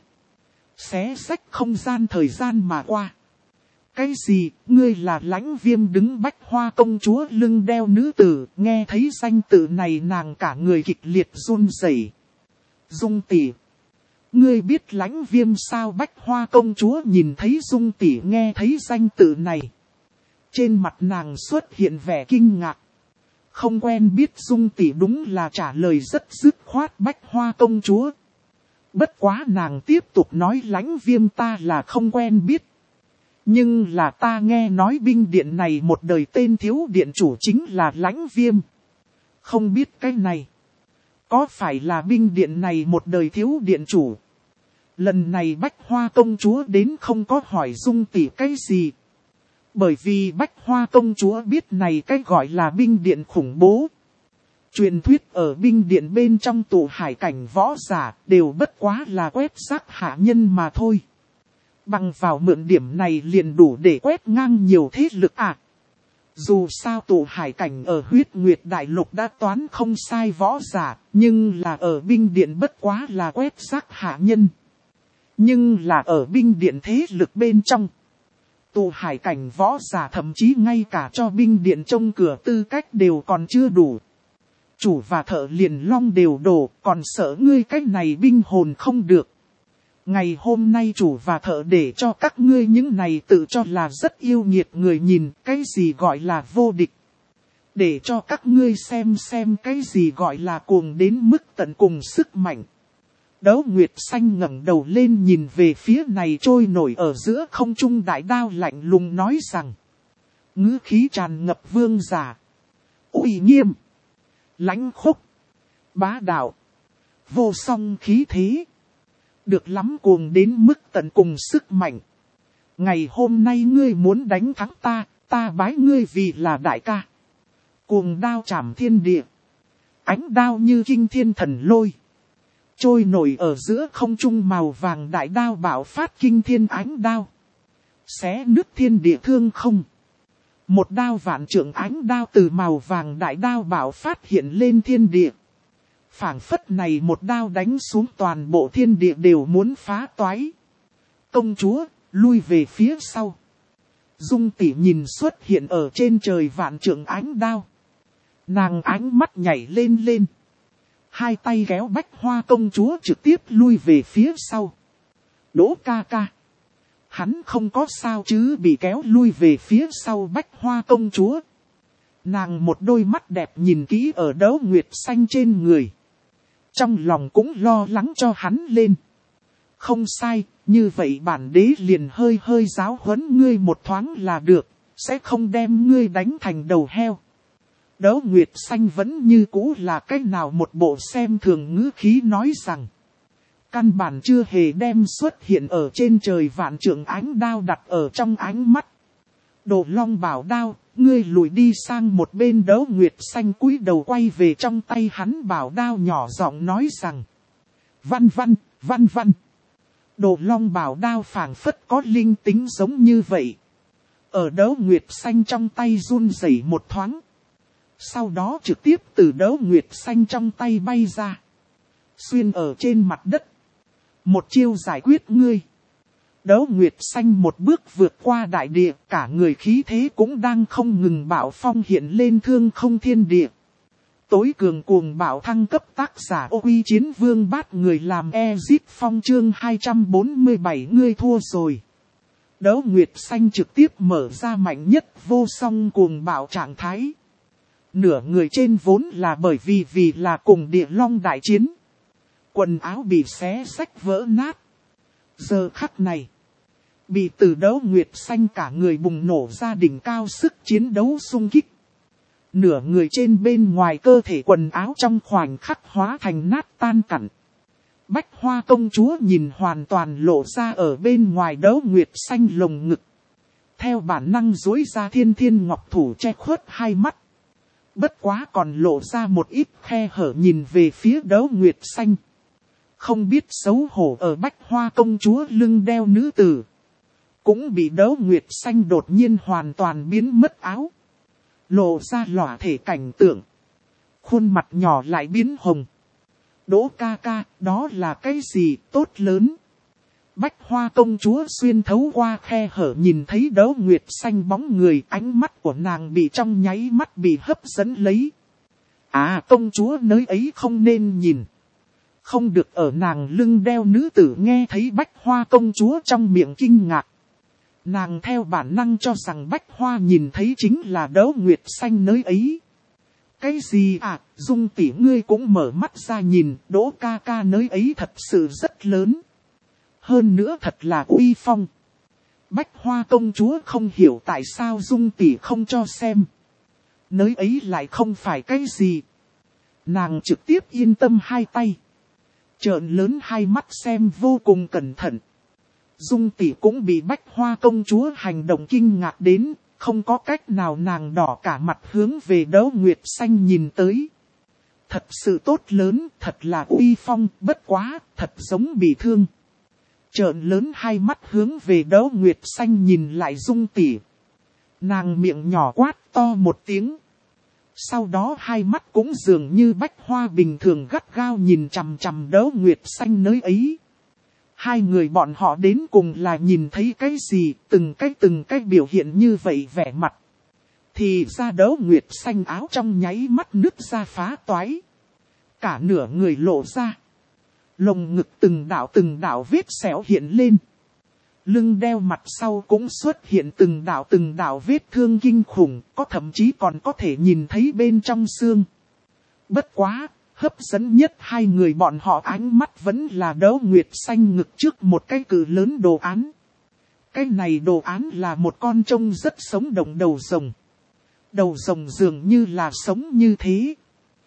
Xé xách không gian thời gian mà qua. Cái gì, ngươi là Lãnh Viêm đứng bách hoa công chúa lưng đeo nữ tử, nghe thấy danh tự này nàng cả người kịch liệt run rẩy. Dung tỷ. Ngươi biết Lãnh Viêm sao bách hoa công chúa nhìn thấy Dung tỷ nghe thấy danh tự này. Trên mặt nàng xuất hiện vẻ kinh ngạc. Không quen biết Dung tỷ đúng là trả lời rất dứt khoát bách hoa công chúa. Bất quá nàng tiếp tục nói Lãnh Viêm ta là không quen biết. Nhưng là ta nghe nói binh điện này một đời tên thiếu điện chủ chính là Lãnh Viêm. Không biết cái này. Có phải là binh điện này một đời thiếu điện chủ? Lần này bách hoa công chúa đến không có hỏi Dung tỷ cái gì. Bởi vì bách hoa công chúa biết này cái gọi là binh điện khủng bố. Truyền thuyết ở binh điện bên trong tụ hải cảnh võ giả đều bất quá là quét rác hạ nhân mà thôi. Bằng vào mượn điểm này liền đủ để quét ngang nhiều thế lực à. Dù sao tụ hải cảnh ở huyết nguyệt đại lục đã toán không sai võ giả, nhưng là ở binh điện bất quá là quét rác hạ nhân. Nhưng là ở binh điện thế lực bên trong. Tụ hải cảnh võ giả thậm chí ngay cả cho binh điện trông cửa tư cách đều còn chưa đủ. Chủ và thợ liền long đều đổ, còn sợ ngươi cái này binh hồn không được. Ngày hôm nay chủ và thợ để cho các ngươi những này tự cho là rất yêu nghiệt người nhìn cái gì gọi là vô địch. Để cho các ngươi xem xem cái gì gọi là cuồng đến mức tận cùng sức mạnh. Đấu Nguyệt Xanh ngẩng đầu lên nhìn về phía này trôi nổi ở giữa không trung đại đao lạnh lùng nói rằng. Ngữ khí tràn ngập vương giả. Uy nghiêm. Lãnh khốc. Bá đạo. Vô song khí thế. Được lắm cuồng đến mức tận cùng sức mạnh. Ngày hôm nay ngươi muốn đánh thắng ta, ta bái ngươi vì là đại ca. Cuồng đao chảm thiên địa. Ánh đao như kinh thiên thần lôi. Trôi nổi ở giữa không trung màu vàng đại đao bạo phát kinh thiên ánh đao. Xé nứt thiên địa thương không. Một đao vạn trượng ánh đao từ màu vàng đại đao bạo phát hiện lên thiên địa. Phảng phất này một đao đánh xuống toàn bộ thiên địa đều muốn phá toái. Công chúa, lui về phía sau. Dung tỷ nhìn xuất hiện ở trên trời vạn trượng ánh đao. Nàng ánh mắt nhảy lên lên. Hai tay kéo Bách Hoa công chúa trực tiếp lui về phía sau. Đỗ ca ca. Hắn không có sao chứ bị kéo lui về phía sau Bách Hoa công chúa. Nàng một đôi mắt đẹp nhìn kỹ ở Đấu Nguyệt Xanh trên người. Trong lòng cũng lo lắng cho hắn lên. Không sai, như vậy bản đế liền hơi hơi giáo huấn ngươi một thoáng là được, sẽ không đem ngươi đánh thành đầu heo. Đấu Nguyệt Xanh vẫn như cũ là cách nào một bộ xem thường ngữ khí nói rằng. Căn bản chưa hề đem xuất hiện ở trên trời vạn trượng ánh đao đặt ở trong ánh mắt. Đồ Long bảo đao, ngươi lùi đi sang một bên. Đấu Nguyệt Xanh cúi đầu quay về trong tay hắn bảo đao nhỏ giọng nói rằng. Văn văn, văn văn. Đồ Long bảo đao phảng phất có linh tính giống như vậy. Ở Đấu Nguyệt Xanh trong tay run rẩy một thoáng. Sau đó trực tiếp từ Đấu Nguyệt Xanh trong tay bay ra. Xuyên ở trên mặt đất. Một chiêu giải quyết ngươi. Đấu Nguyệt Xanh một bước vượt qua đại địa. Cả người khí thế cũng đang không ngừng bạo phong hiện lên thương không thiên địa. Tối cường cuồng bạo thăng cấp tác giả Ô Uy Chiến Vương bát người làm Ezip Phong chương hai trăm bốn mươi bảy ngươi thua rồi. Đấu Nguyệt Xanh trực tiếp mở ra mạnh nhất vô song cuồng bạo trạng thái. Nửa người trên vốn là bởi vì vì là cùng địa long đại chiến. Quần áo bị xé rách vỡ nát. Giờ khắc này. Bị từ Đấu Nguyệt Xanh cả người bùng nổ ra đỉnh cao sức chiến đấu xung kích. Nửa người trên bên ngoài cơ thể quần áo trong khoảnh khắc hóa thành nát tan cặn. Bách Hoa công chúa nhìn hoàn toàn lộ ra ở bên ngoài Đấu Nguyệt Xanh lồng ngực. Theo bản năng duỗi ra thiên thiên ngọc thủ che khuất hai mắt. Bất quá còn lộ ra một ít khe hở nhìn về phía Đấu Nguyệt Xanh. Không biết xấu hổ ở Bách Hoa công chúa lưng đeo nữ tử. Cũng bị Đấu Nguyệt Xanh đột nhiên hoàn toàn biến mất áo. Lộ ra lỏa thể cảnh tượng. Khuôn mặt nhỏ lại biến hồng. Đỗ ca ca, đó là cái gì tốt lớn. Bách Hoa công chúa xuyên thấu qua khe hở nhìn thấy Đấu Nguyệt Xanh bóng người. Ánh mắt của nàng bị trong nháy mắt bị hấp dẫn lấy. À công chúa nơi ấy không nên nhìn. Không được ở nàng lưng đeo nữ tử nghe thấy Bách Hoa công chúa trong miệng kinh ngạc. Nàng theo bản năng cho rằng Bách Hoa nhìn thấy chính là Đấu Nguyệt Xanh nơi ấy. Cái gì à, Dung tỷ ngươi cũng mở mắt ra nhìn, Đỗ ca ca nơi ấy thật sự rất lớn. Hơn nữa thật là uy phong. Bách Hoa công chúa không hiểu tại sao Dung tỷ không cho xem. Nơi ấy lại không phải cái gì. Nàng trực tiếp yên tâm hai tay. Trợn lớn hai mắt xem vô cùng cẩn thận. Dung tỷ cũng bị Bách Hoa công chúa hành động kinh ngạc đến, không có cách nào nàng đỏ cả mặt hướng về Đấu Nguyệt Xanh nhìn tới. Thật sự tốt lớn, thật là uy phong, bất quá, thật giống bị thương. Trợn lớn hai mắt hướng về Đấu Nguyệt Xanh nhìn lại Dung tỷ. Nàng miệng nhỏ quát to một tiếng. Sau đó hai mắt cũng dường như Bách Hoa bình thường gắt gao nhìn chằm chằm Đấu Nguyệt Xanh nơi ấy. Hai người bọn họ đến cùng là nhìn thấy cái gì, từng cái từng cái biểu hiện như vậy vẻ mặt. Thì ra Đấu Nguyệt xanh áo trong nháy mắt nứt ra phá toái. Cả nửa người lộ ra. Lồng ngực từng đạo từng đạo vết sẹo hiện lên. Lưng đeo mặt sau cũng xuất hiện từng đạo từng đạo vết thương kinh khủng, có thậm chí còn có thể nhìn thấy bên trong xương. Bất quá, hấp dẫn nhất hai người bọn họ ánh mắt vẫn là Đấu Nguyệt xanh ngực trước một cái cự lớn đồ án. Cái này đồ án là một con trông rất sống động đầu rồng. Đầu rồng dường như là sống như thế.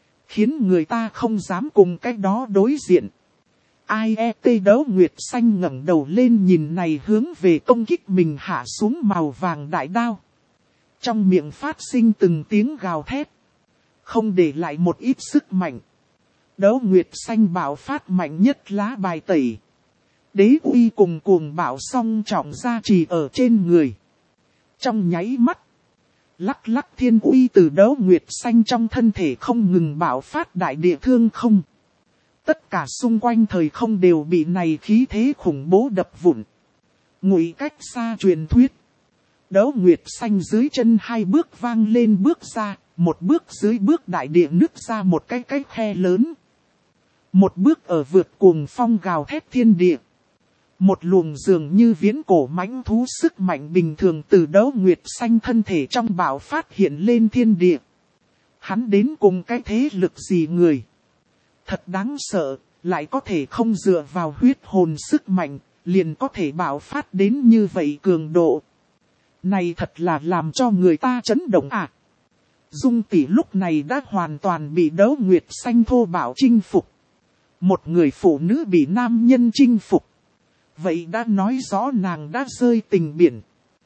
Khiến người ta không dám cùng cái đó đối diện. ai e tê Đấu Nguyệt xanh ngẩng đầu lên nhìn này hướng về công kích mình hạ xuống màu vàng đại đao. Trong miệng phát sinh từng tiếng gào thét. Không để lại một ít sức mạnh. Đấu Nguyệt xanh bạo phát mạnh nhất lá bài tẩy. Đế uy cùng cuồng bạo song trọng gia trì ở trên người. Trong nháy mắt. Lắc lắc thiên uy từ Đấu Nguyệt xanh trong thân thể không ngừng bạo phát đại địa thương không. Tất cả xung quanh thời không đều bị này khí thế khủng bố đập vụn. Ngụy cách xa truyền thuyết. Đấu Nguyệt xanh dưới chân hai bước vang lên bước ra. Một bước dưới bước đại địa nứt ra một cái cái khe lớn. Một bước ở vượt cuồng phong gào thét thiên địa. Một luồng dường như viễn cổ mãnh thú sức mạnh bình thường từ Đấu Nguyệt xanh thân thể trong bạo phát hiện lên thiên địa. Hắn đến cùng cái thế lực gì người. Thật đáng sợ, lại có thể không dựa vào huyết hồn sức mạnh, liền có thể bạo phát đến như vậy cường độ. Này thật là làm cho người ta chấn động à. Dung tỷ lúc này đã hoàn toàn bị Đấu Nguyệt xanh thô bạo chinh phục. Một người phụ nữ bị nam nhân chinh phục. Vậy đã nói rõ nàng đã rơi tình biển.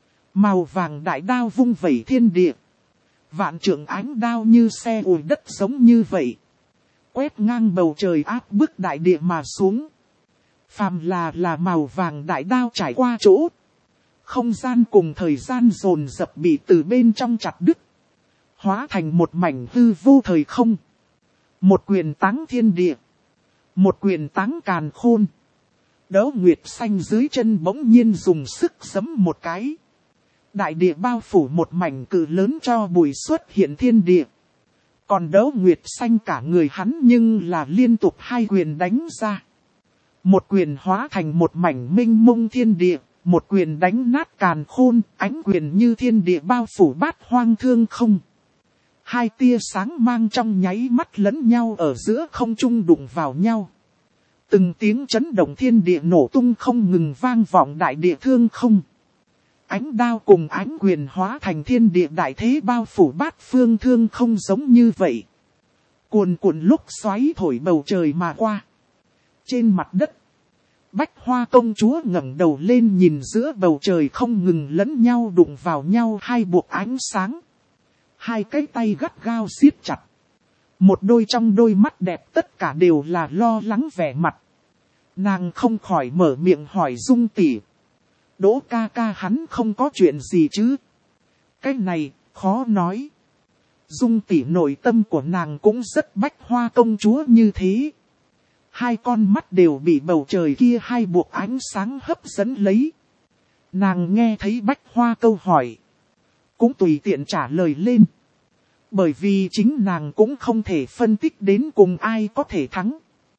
Màu vàng đại đao vung vẩy thiên địa. Vạn trượng ánh đao như xe ủi đất giống như vậy. Quét ngang bầu trời áp bức đại địa mà xuống. Phàm là là màu vàng đại đao trải qua chỗ. Không gian cùng thời gian dồn dập bị từ bên trong chặt đứt. Hóa thành một mảnh hư vô thời không. Một quyền táng thiên địa. Một quyền táng càn khôn. Đấu Nguyệt xanh dưới chân bỗng nhiên dùng sức giẫm một cái. Đại địa bao phủ một mảnh cự lớn cho bụi xuất hiện thiên địa. Còn Đấu Nguyệt xanh cả người hắn nhưng là liên tục hai quyền đánh ra. Một quyền hóa thành một mảnh minh mông thiên địa. Một quyền đánh nát càn khôn, ánh quyền như thiên địa bao phủ bát hoang thương không. Hai tia sáng mang trong nháy mắt lẫn nhau ở giữa không trung đụng vào nhau. Từng tiếng chấn động thiên địa nổ tung không ngừng vang vọng đại địa thương không. Ánh đao cùng ánh quyền hóa thành thiên địa đại thế bao phủ bát phương thương không giống như vậy. Cuồn cuộn lúc xoáy thổi bầu trời mà qua. Trên mặt đất, Bách Hoa công chúa ngẩng đầu lên nhìn giữa bầu trời không ngừng lẫn nhau đụng vào nhau hai buộc ánh sáng. Hai cái tay gắt gao siết chặt. Một đôi trong đôi mắt đẹp tất cả đều là lo lắng vẻ mặt. Nàng không khỏi mở miệng hỏi Dung tỷ. Đỗ ca ca hắn không có chuyện gì chứ? Cái này, khó nói. Dung tỷ nội tâm của nàng cũng rất Bách Hoa công chúa như thế. Hai con mắt đều bị bầu trời kia hai buộc ánh sáng hấp dẫn lấy. Nàng nghe thấy Bách Hoa câu hỏi. Cũng tùy tiện trả lời lên. Bởi vì chính nàng cũng không thể phân tích đến cùng ai có thể thắng.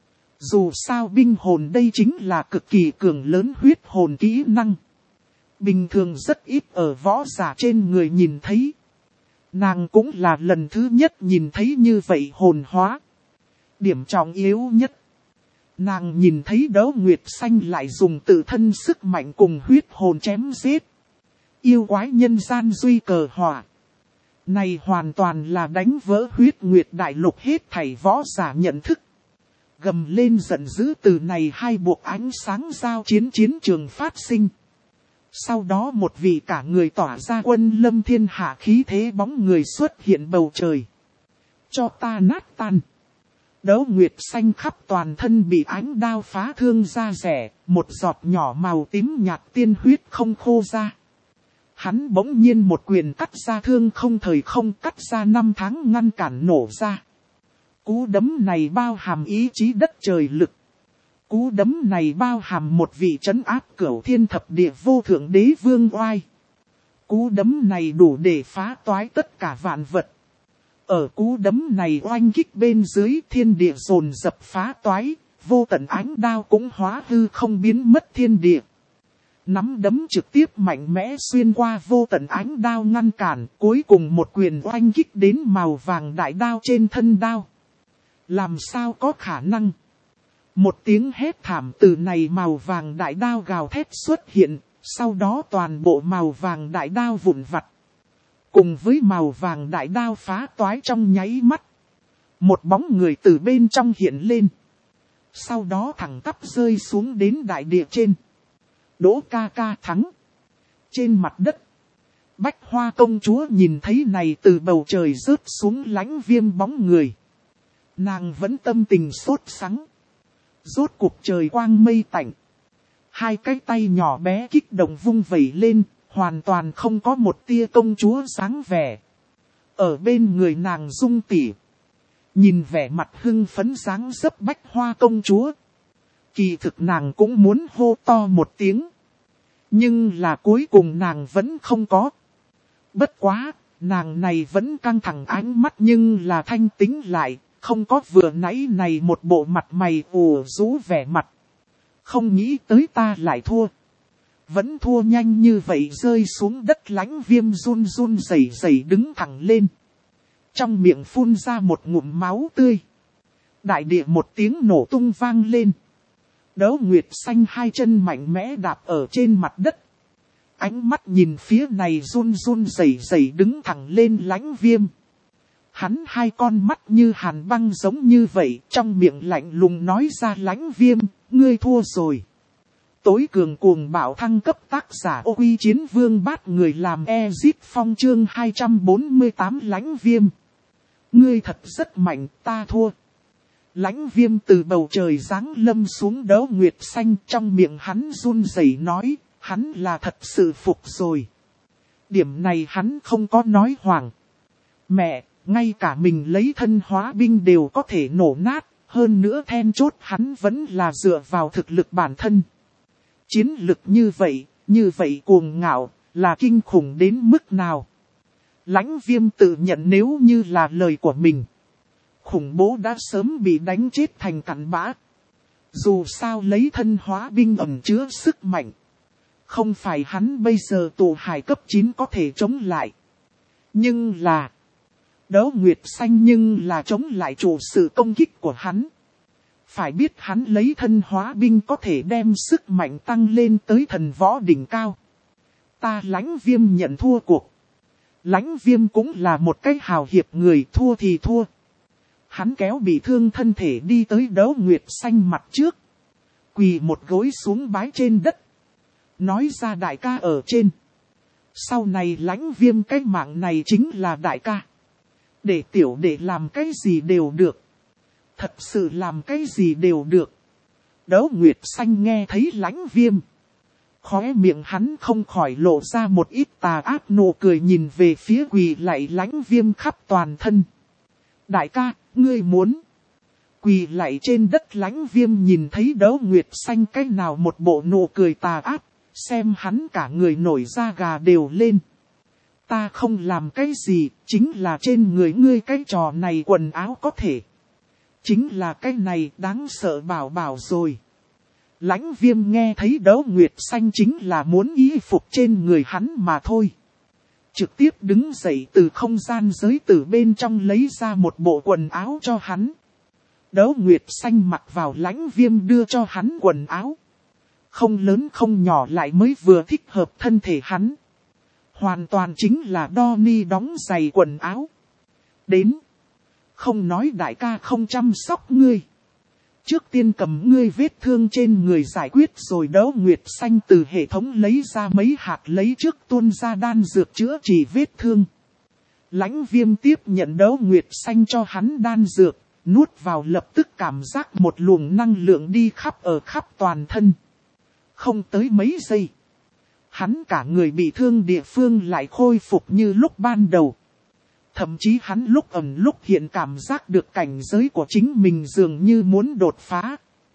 Dù sao binh hồn đây chính là cực kỳ cường lớn huyết hồn kỹ năng. Bình thường rất ít ở võ giả trên người nhìn thấy. Nàng cũng là lần thứ nhất nhìn thấy như vậy hồn hóa. Điểm trọng yếu nhất. Nàng nhìn thấy Đấu Nguyệt xanh lại dùng tự thân sức mạnh cùng huyết hồn chém giết. Yêu quái nhân gian duy cờ hỏa. Này hoàn toàn là đánh vỡ huyết nguyệt đại lục hết thảy võ giả nhận thức. Gầm lên giận dữ từ này hai buộc ánh sáng giao chiến chiến trường phát sinh. Sau đó một vị cả người tỏa ra quân lâm thiên hạ khí thế bóng người xuất hiện bầu trời. Cho ta nát tan. Đấu Nguyệt xanh khắp toàn thân bị ánh đao phá thương ra rẻ, một giọt nhỏ màu tím nhạt tiên huyết không khô ra. Hắn bỗng nhiên một quyền cắt ra thương không thời không cắt ra năm tháng ngăn cản nổ ra. Cú đấm này bao hàm ý chí đất trời lực. Cú đấm này bao hàm một vị trấn áp cửu thiên thập địa vô thượng đế vương oai. Cú đấm này đủ để phá toái tất cả vạn vật. Ở cú đấm này oanh kích bên dưới thiên địa dồn dập phá toái, vô tận ánh đao cũng hóa hư không biến mất thiên địa. Nắm đấm trực tiếp mạnh mẽ xuyên qua vô tận ánh đao ngăn cản, cuối cùng một quyền oanh kích đến màu vàng đại đao trên thân đao. Làm sao có khả năng? Một tiếng hét thảm từ này màu vàng đại đao gào thét xuất hiện, sau đó toàn bộ màu vàng đại đao vụn vặt. Cùng với màu vàng đại đao phá toái trong nháy mắt. Một bóng người từ bên trong hiện lên. Sau đó thẳng tắp rơi xuống đến đại địa trên. Đỗ ca ca thắng. Trên mặt đất. Bách Hoa công chúa nhìn thấy này từ bầu trời rớt xuống lãnh viêm bóng người. Nàng vẫn tâm tình sốt sắng. Rốt cuộc trời quang mây tạnh. Hai cái tay nhỏ bé kích động vung vẩy lên. Hoàn toàn không có một tia công chúa sáng vẻ. Ở bên người nàng Dung tỷ. Nhìn vẻ mặt hưng phấn dáng dấp Bách Hoa công chúa. Kỳ thực nàng cũng muốn hô to một tiếng. Nhưng là cuối cùng nàng vẫn không có. Bất quá, nàng này vẫn căng thẳng ánh mắt nhưng là thanh tĩnh lại. Không có vừa nãy này một bộ mặt mày ủ rũ vẻ mặt. Không nghĩ tới ta lại thua. Vẫn thua nhanh như vậy rơi xuống đất lãnh viêm run run rẩy rẩy đứng thẳng lên. Trong miệng phun ra một ngụm máu tươi. Đại địa một tiếng nổ tung vang lên. Đỗ Nguyệt Xanh hai chân mạnh mẽ đạp ở trên mặt đất. Ánh mắt nhìn phía này run run rẩy rẩy đứng thẳng lên lãnh viêm. Hắn hai con mắt như hàn băng giống như vậy, trong miệng lạnh lùng nói ra lãnh viêm, ngươi thua rồi. Tối cường cuồng bạo thăng cấp tác giả ô quy chiến vương bát người làm Ezit Phong chương hai trăm bốn mươi tám lãnh viêm. Ngươi thật rất mạnh, ta thua. Lãnh viêm từ bầu trời giáng lâm xuống Đỗ Nguyệt Xanh, trong miệng hắn run rẩy nói, hắn là thật sự phục rồi. Điểm này hắn không có nói hoảng. Mẹ, ngay cả mình lấy thân hóa binh đều có thể nổ nát, hơn nữa then chốt hắn vẫn là dựa vào thực lực bản thân. Chiến lực như vậy, như vậy cuồng ngạo, là kinh khủng đến mức nào? Lãnh viêm tự nhận nếu như là lời của mình. Khủng bố đã sớm bị đánh chết thành cặn bã. Dù sao lấy thân hóa binh ẩn chứa sức mạnh. Không phải hắn bây giờ tụ hải cấp chín có thể chống lại. Nhưng là... Đỗ Nguyệt Xanh nhưng là chống lại chủ sự công kích của hắn. Phải biết hắn lấy thân hóa binh có thể đem sức mạnh tăng lên tới thần võ đỉnh cao. Ta lãnh viêm nhận thua cuộc. Lãnh viêm cũng là một cái hào hiệp người, thua thì thua. Hắn kéo bị thương thân thể đi tới Đỗ Nguyệt Xanh mặt trước. Quỳ một gối xuống bái trên đất. Nói ra đại ca ở trên. Sau này lãnh viêm cái mạng này chính là đại ca. Để tiểu để làm cái gì đều được. Thật sự làm cái gì đều được. Đỗ Nguyệt Xanh nghe thấy lãnh viêm. Khóe miệng hắn không khỏi lộ ra một ít tà ác nụ cười nhìn về phía quỳ lạy lãnh viêm khắp toàn thân. Đại ca, ngươi muốn. Quỳ lạy trên đất lãnh viêm nhìn thấy Đỗ Nguyệt Xanh cái nào một bộ nụ cười tà ác. Xem hắn cả người nổi da gà đều lên. Ta không làm cái gì, chính là trên người ngươi cái trò này quần áo có thể. Chính là cái này đáng sợ bảo bảo rồi. Lãnh viêm nghe thấy Đỗ Nguyệt Xanh chính là muốn y phục trên người hắn mà thôi. Trực tiếp đứng dậy từ không gian giới tử bên trong lấy ra một bộ quần áo cho hắn. Đỗ Nguyệt Xanh mặc vào lãnh viêm đưa cho hắn quần áo. Không lớn không nhỏ lại mới vừa thích hợp thân thể hắn. Hoàn toàn chính là đo ni đóng giày quần áo. Đến. Không nói đại ca không chăm sóc ngươi. Trước tiên cầm ngươi vết thương trên người giải quyết rồi. Đỗ Nguyệt Xanh từ hệ thống lấy ra mấy hạt lấy trước tuôn ra đan dược chữa trị vết thương. Lãnh viêm tiếp nhận Đỗ Nguyệt Xanh cho hắn đan dược. Nuốt vào lập tức cảm giác một luồng năng lượng đi khắp ở khắp toàn thân. Không tới mấy giây. Hắn cả người bị thương địa phương lại khôi phục như lúc ban đầu. Thậm chí hắn lúc ẩn lúc hiện cảm giác được cảnh giới của chính mình dường như muốn đột phá.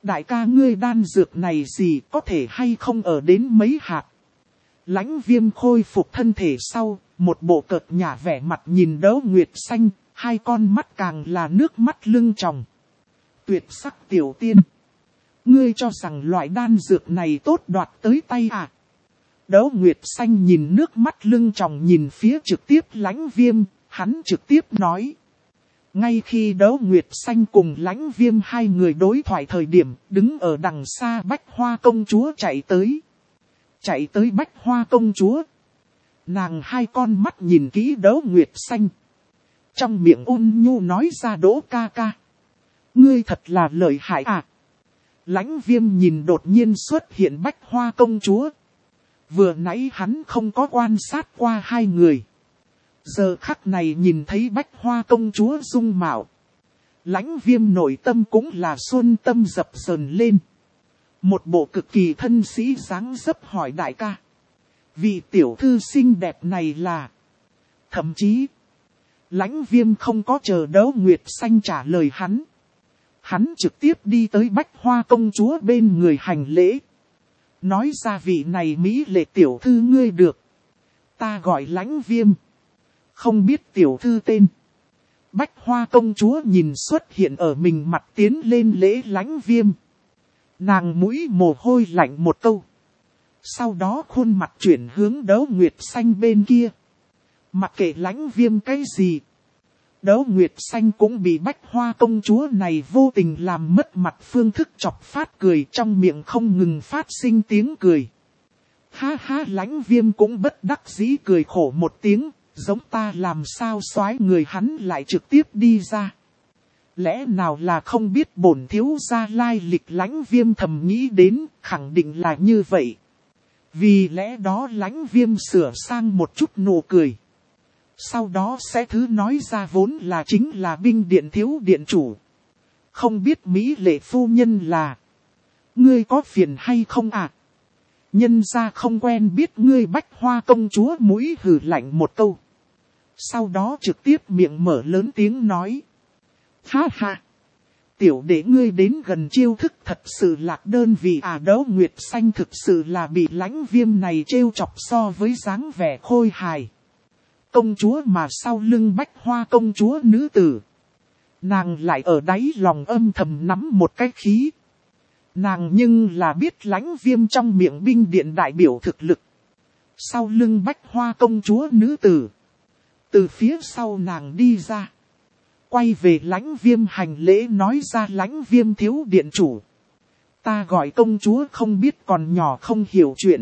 đại ca ngươi đan dược này gì có thể hay không ở đến mấy hạt. Lãnh Viêm khôi phục thân thể sau, một bộ cợt nhả vẻ mặt nhìn Đỗ Nguyệt Xanh, hai con mắt càng là nước mắt lưng tròng. Tuyệt sắc tiểu tiên. Ngươi cho rằng loại đan dược này tốt đoạt tới tay à? Đỗ Nguyệt Xanh nhìn nước mắt lưng tròng nhìn phía trực tiếp Lãnh Viêm, hắn trực tiếp nói. Ngay khi Đỗ Nguyệt Xanh cùng Lãnh Viêm hai người đối thoại thời điểm, đứng ở đằng xa Bách Hoa công chúa chạy tới. Chạy tới Bách Hoa công chúa. Nàng hai con mắt nhìn kỹ Đỗ Nguyệt Xanh. Trong miệng ôn nhu nói ra Đỗ ca ca. Ngươi thật là lợi hại à. Lãnh Viêm nhìn đột nhiên xuất hiện Bách Hoa công chúa. Vừa nãy hắn không có quan sát qua hai người. Giờ khắc này nhìn thấy Bách Hoa công chúa dung mạo. Lãnh Viêm nội tâm cũng là xuân tâm dập dờn lên. Một bộ cực kỳ thân sĩ dáng dấp hỏi đại ca. Vị tiểu thư xinh đẹp này là. Thậm chí. Lãnh Viêm không có chờ Đỗ Nguyệt Xanh trả lời hắn. Hắn trực tiếp đi tới Bách Hoa công chúa bên người hành lễ. Nói ra vị này mỹ lệ tiểu thư ngươi được. Ta gọi Lãnh Viêm. Không biết tiểu thư tên. Bách Hoa công chúa nhìn xuất hiện ở mình mặt tiến lên lễ Lãnh Viêm. Nàng mũi mồ hôi lạnh một câu. Sau đó khuôn mặt chuyển hướng Đỗ Nguyệt Xanh bên kia. Mặc kệ Lãnh Viêm cái gì. Đỗ Nguyệt Xanh cũng bị Bách Hoa công chúa này vô tình làm mất mặt phương thức chọc phát cười trong miệng không ngừng phát sinh tiếng cười. Ha ha Lãnh Viêm cũng bất đắc dĩ cười khổ một tiếng, giống ta làm sao soái người hắn lại trực tiếp đi ra. Lẽ nào là không biết bổn thiếu gia lai lịch Lãnh Viêm thầm nghĩ đến, khẳng định là như vậy. Vì lẽ đó Lãnh Viêm sửa sang một chút nụ cười. Sau đó sẽ thứ nói ra vốn là chính là binh điện thiếu điện chủ. Không biết mỹ lệ phu nhân là. Ngươi có phiền hay không à? Nhân ra không quen biết ngươi Bách Hoa công chúa mũi hừ lạnh một câu. Sau đó trực tiếp miệng mở lớn tiếng nói. Ha ha! Tiểu đệ ngươi đến gần chiêu thức thật sự lạc đơn vị à. Đỗ Nguyệt Xanh thực sự là bị Lãnh Viêm này trêu chọc so với dáng vẻ khôi hài. Công chúa mà sau lưng Bách Hoa công chúa nữ tử. Nàng lại ở đáy lòng âm thầm nắm một cái khí. Nàng nhưng là biết Lãnh Viêm trong miệng binh điện đại biểu thực lực. Sau lưng Bách Hoa công chúa nữ tử. Từ phía sau nàng đi ra. Quay về Lãnh Viêm hành lễ nói ra Lãnh Viêm thiếu điện chủ. Ta gọi công chúa không biết còn nhỏ không hiểu chuyện.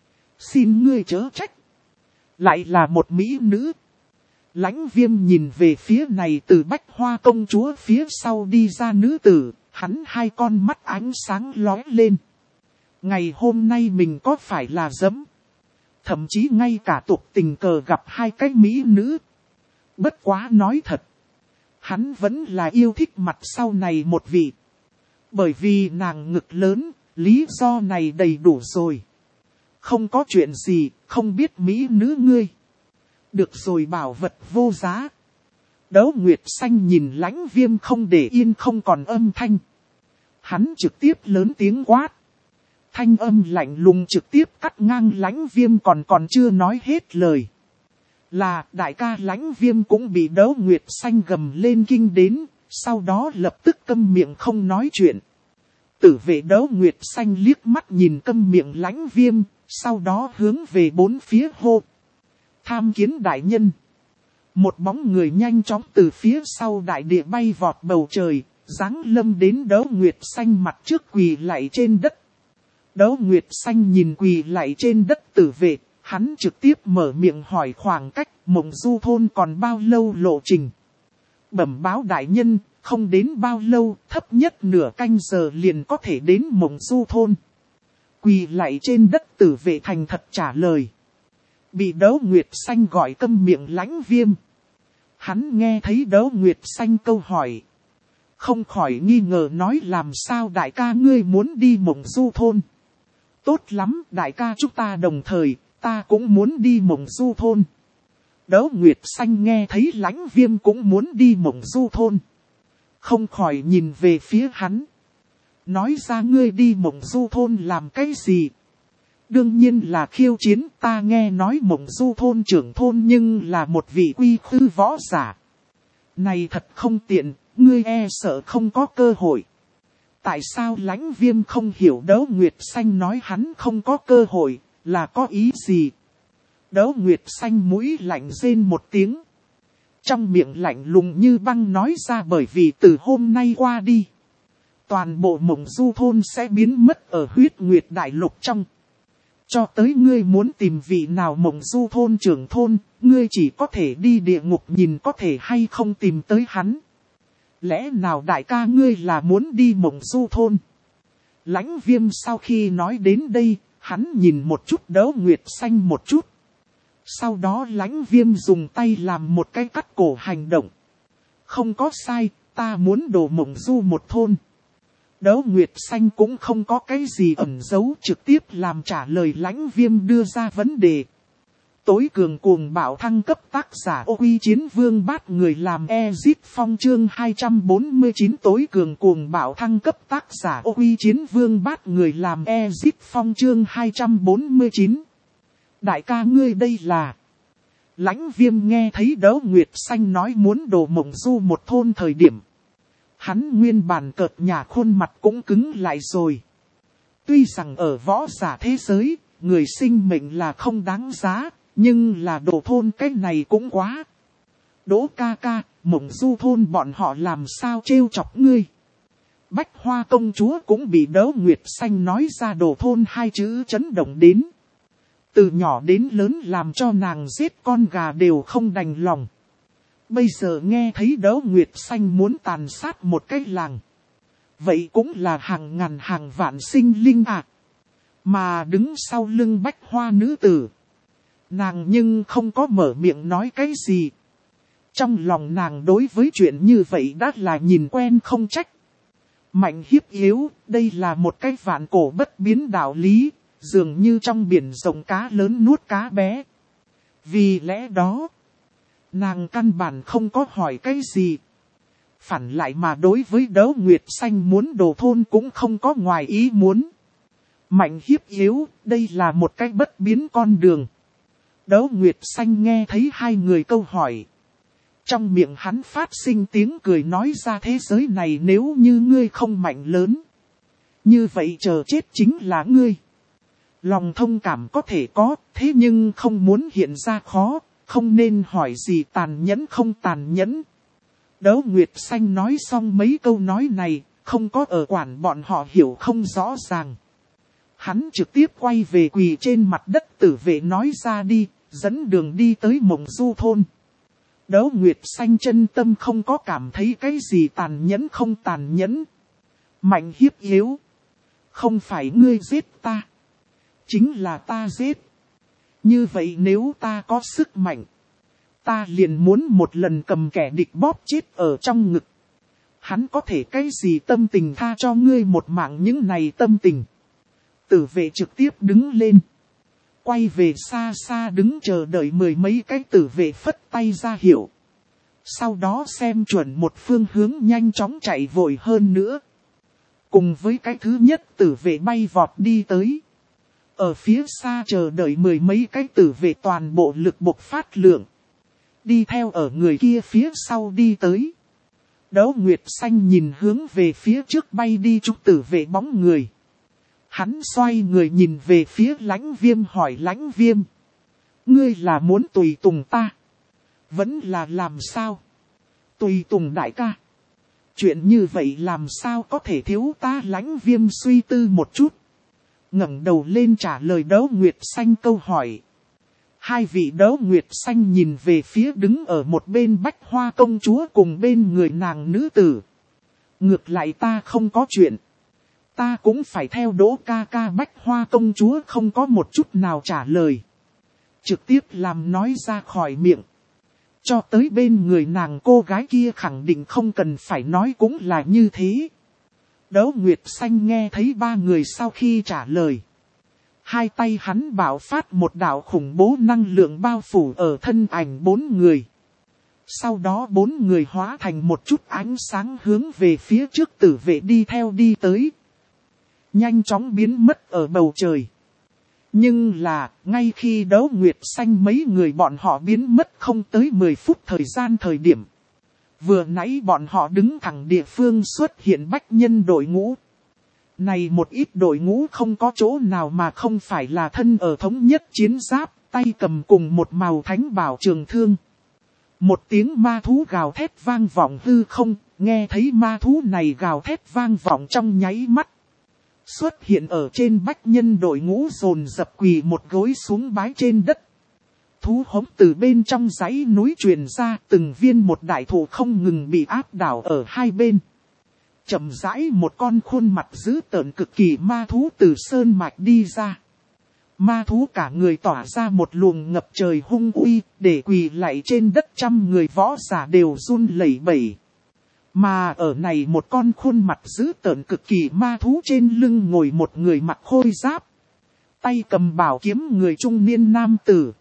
Xin ngươi chớ trách. Lại là một mỹ nữ. Lãnh Viêm nhìn về phía này từ Bách Hoa công chúa phía sau đi ra nữ tử. Hắn hai con mắt ánh sáng lóe lên. Ngày hôm nay mình có phải là giấm. Thậm chí ngay cả tục tình cờ gặp hai cái mỹ nữ. Bất quá nói thật. Hắn vẫn là yêu thích mặt sau này một vị. Bởi vì nàng ngực lớn, lý do này đầy đủ rồi. Không có chuyện gì, không biết mỹ nữ ngươi. Được rồi bảo vật vô giá. Đỗ Nguyệt Xanh nhìn Lãnh Viêm không để yên không còn âm thanh. Hắn trực tiếp lớn tiếng quát. Thanh âm lạnh lùng trực tiếp cắt ngang Lãnh Viêm còn còn chưa nói hết lời. Là đại ca Lãnh Viêm cũng bị Đỗ Nguyệt Xanh gầm lên kinh đến, sau đó lập tức câm miệng không nói chuyện. Tử vệ Đỗ Nguyệt Xanh liếc mắt nhìn câm miệng Lãnh Viêm, sau đó hướng về bốn phía hô. Tham kiến đại nhân. Một bóng người nhanh chóng từ phía sau đại địa bay vọt bầu trời, giáng lâm đến Đỗ Nguyệt Xanh mặt trước quỳ lạy trên đất. Đỗ Nguyệt Xanh nhìn quỳ lạy trên đất tử vệ, hắn trực tiếp mở miệng hỏi khoảng cách Mộng Du thôn còn bao lâu lộ trình. Bẩm báo đại nhân, không đến bao lâu, thấp nhất nửa canh giờ liền có thể đến Mộng Du thôn. Quỳ lạy trên đất tử vệ thành thật trả lời. Bị Đỗ Nguyệt Xanh gọi câm miệng Lãnh Viêm. Hắn nghe thấy Đỗ Nguyệt Xanh câu hỏi. Không khỏi nghi ngờ nói làm sao đại ca ngươi muốn đi Mộng Du thôn. Tốt lắm đại ca chúng ta đồng thời, ta cũng muốn đi Mộng Du thôn. Đỗ Nguyệt Xanh nghe thấy Lãnh Viêm cũng muốn đi Mộng Du thôn. Không khỏi nhìn về phía hắn. Nói ra ngươi đi Mộng Du thôn làm cái gì? Đương nhiên là khiêu chiến, ta nghe nói Mộng Du thôn trưởng thôn nhưng là một vị quy khư võ giả. Này thật không tiện, ngươi e sợ không có cơ hội. Tại sao Lãnh Viêm không hiểu Đấu Nguyệt Xanh nói hắn không có cơ hội, là có ý gì? Đấu Nguyệt Xanh mũi lạnh rên một tiếng. Trong miệng lạnh lùng như băng nói ra, bởi vì từ hôm nay qua đi, toàn bộ Mộng Du thôn sẽ biến mất ở Huyết Nguyệt Đại Lục trong. Cho tới ngươi muốn tìm vị nào Mộng Du thôn trưởng thôn, ngươi chỉ có thể đi địa ngục nhìn có thể hay không tìm tới hắn. Lẽ nào đại ca ngươi là muốn đi Mộng Du thôn? Lãnh Viêm sau khi nói đến đây, hắn nhìn một chút Đấu Nguyệt Xanh một chút. Sau đó Lãnh Viêm dùng tay làm một cái cắt cổ hành động. Không có sai, ta muốn đổ Mộng Du một thôn. Đấu Nguyệt Xanh cũng không có cái gì ẩn giấu, trực tiếp làm trả lời Lãnh Viêm đưa ra vấn đề. Tối cường cuồng bạo thăng cấp, tác giả Ô Quy Chiến Vương bát người làm Ezit Phong chương hai trăm bốn mươi chín. Tối cường cuồng bạo thăng cấp, tác giả Ô Quy Chiến Vương bát người làm Ezit Phong chương hai trăm bốn mươi chín. Đại ca ngươi đây là... Lãnh Viêm nghe thấy Đấu Nguyệt Xanh nói muốn đổ Mộng Du một thôn thời điểm. Hắn nguyên bản cợt nhà khuôn mặt cũng cứng lại rồi. Tuy rằng ở võ giả thế giới, người sinh mệnh là không đáng giá, nhưng là đổ thôn cái này cũng quá. Đỗ ca ca, Mộng Du thôn bọn họ làm sao trêu chọc ngươi? Bách Hoa công chúa cũng bị Đấu Nguyệt Xanh nói ra đổ thôn hai chữ chấn động đến. Từ nhỏ đến lớn làm cho nàng giết con gà đều không đành lòng. Bây giờ nghe thấy Đấu Nguyệt Xanh muốn tàn sát một cái làng. Vậy cũng là hàng ngàn hàng vạn sinh linh ạ. À. Mà đứng sau lưng Bách Hoa nữ tử. Nàng nhưng không có mở miệng nói cái gì. Trong lòng nàng đối với chuyện như vậy đã là nhìn quen không trách. Mạnh hiếp yếu, đây là một cái vạn cổ bất biến đạo lý. Dường như trong biển rộng cá lớn nuốt cá bé. Vì lẽ đó, nàng căn bản không có hỏi cái gì. Phản lại mà đối với Đấu Nguyệt Xanh muốn đổ thôn cũng không có ngoài ý muốn. Mạnh hiếp yếu, đây là một cái bất biến con đường. Đấu Nguyệt Xanh nghe thấy hai người câu hỏi. Trong miệng hắn phát sinh tiếng cười nói ra, thế giới này nếu như ngươi không mạnh lớn, như vậy chờ chết chính là ngươi. Lòng thông cảm có thể có, thế nhưng không muốn hiện ra khó, không nên hỏi gì tàn nhẫn không tàn nhẫn. Đấu Nguyệt Xanh nói xong mấy câu nói này, không có ở quản bọn họ hiểu không rõ ràng. Hắn trực tiếp quay về quỳ trên mặt đất tử vệ nói ra đi, dẫn đường đi tới Mộng Du thôn. Đấu Nguyệt Xanh chân tâm không có cảm thấy cái gì tàn nhẫn không tàn nhẫn. Mạnh hiếp yếu. Không phải ngươi giết ta. Chính là ta giết. Như vậy nếu ta có sức mạnh, ta liền muốn một lần cầm kẻ địch bóp chết ở trong ngực. Hắn có thể cái gì tâm tình tha cho ngươi một mạng những này tâm tình. Tử vệ trực tiếp đứng lên. Quay về xa xa đứng chờ đợi mười mấy cái tử vệ phất tay ra hiệu. Sau đó xem chuẩn một phương hướng nhanh chóng chạy vội hơn nữa. Cùng với cái thứ nhất tử vệ bay vọt đi tới. Ở phía xa chờ đợi mười mấy cái tử vệ toàn bộ lực bộc phát lượng. Đi theo ở người kia phía sau đi tới. Đấu Nguyệt Xanh nhìn hướng về phía trước bay đi trúc tử vệ bóng người. Hắn xoay người nhìn về phía Lãnh Viêm hỏi Lãnh Viêm. Ngươi là muốn tùy tùng ta? Vẫn là làm sao? Tùy tùng đại ca. Chuyện như vậy làm sao có thể thiếu ta? Lãnh Viêm suy tư một chút. Ngẩng đầu lên trả lời Đấu Nguyệt Xanh câu hỏi. Hai vị Đấu Nguyệt Xanh nhìn về phía đứng ở một bên Bách Hoa công chúa cùng bên người nàng nữ tử. Ngược lại ta không có chuyện. Ta cũng phải theo Đỗ ca ca. Bách Hoa công chúa không có một chút nào trả lời. Trực tiếp làm nói ra khỏi miệng. Cho tới bên người nàng cô gái kia khẳng định không cần phải nói cũng là như thế. Đấu Nguyệt Xanh nghe thấy ba người sau khi trả lời. Hai tay hắn bạo phát một đạo khủng bố năng lượng bao phủ ở thân ảnh bốn người. Sau đó bốn người hóa thành một chút ánh sáng hướng về phía trước tử vệ đi theo đi tới. nhanh chóng biến mất ở bầu trời. Nhưng là, ngay khi Đấu Nguyệt Xanh mấy người bọn họ biến mất không tới mười phút thời gian thời điểm. Vừa nãy bọn họ đứng thẳng địa phương xuất hiện bách nhân đội ngũ. Này một ít đội ngũ không có chỗ nào mà không phải là thân ở thống nhất chiến giáp, tay cầm cùng một màu thánh bảo trường thương. Một tiếng ma thú gào thét vang vọng hư không, nghe thấy ma thú này gào thét vang vọng trong nháy mắt. Xuất hiện ở trên bách nhân đội ngũ dồn dập quỳ một gối xuống bái trên đất. Thú hống từ bên trong dãy núi truyền ra, từng viên một đại thụ không ngừng bị áp đảo ở hai bên. Chậm rãi một con khuôn mặt dữ tợn cực kỳ ma thú từ sơn mạch đi ra. Ma thú cả người tỏa ra một luồng ngập trời hung uy, để quỳ lạy trên đất trăm người võ giả đều run lẩy bẩy. Mà ở này một con khuôn mặt dữ tợn cực kỳ ma thú trên lưng ngồi một người mặc khôi giáp. Tay cầm bảo kiếm người trung niên nam tử.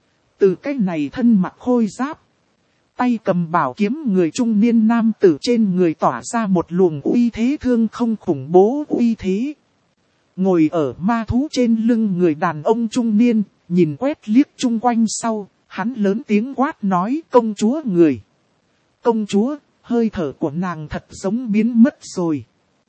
Từ cái này thân mặc khôi giáp. Tay cầm bảo kiếm người trung niên nam tử trên người tỏa ra một luồng uy thế thương không khủng bố uy thế. Ngồi ở ma thú trên lưng người đàn ông trung niên, nhìn quét liếc chung quanh sau, hắn lớn tiếng quát nói công chúa người. Công chúa, hơi thở của nàng thật giống biến mất rồi.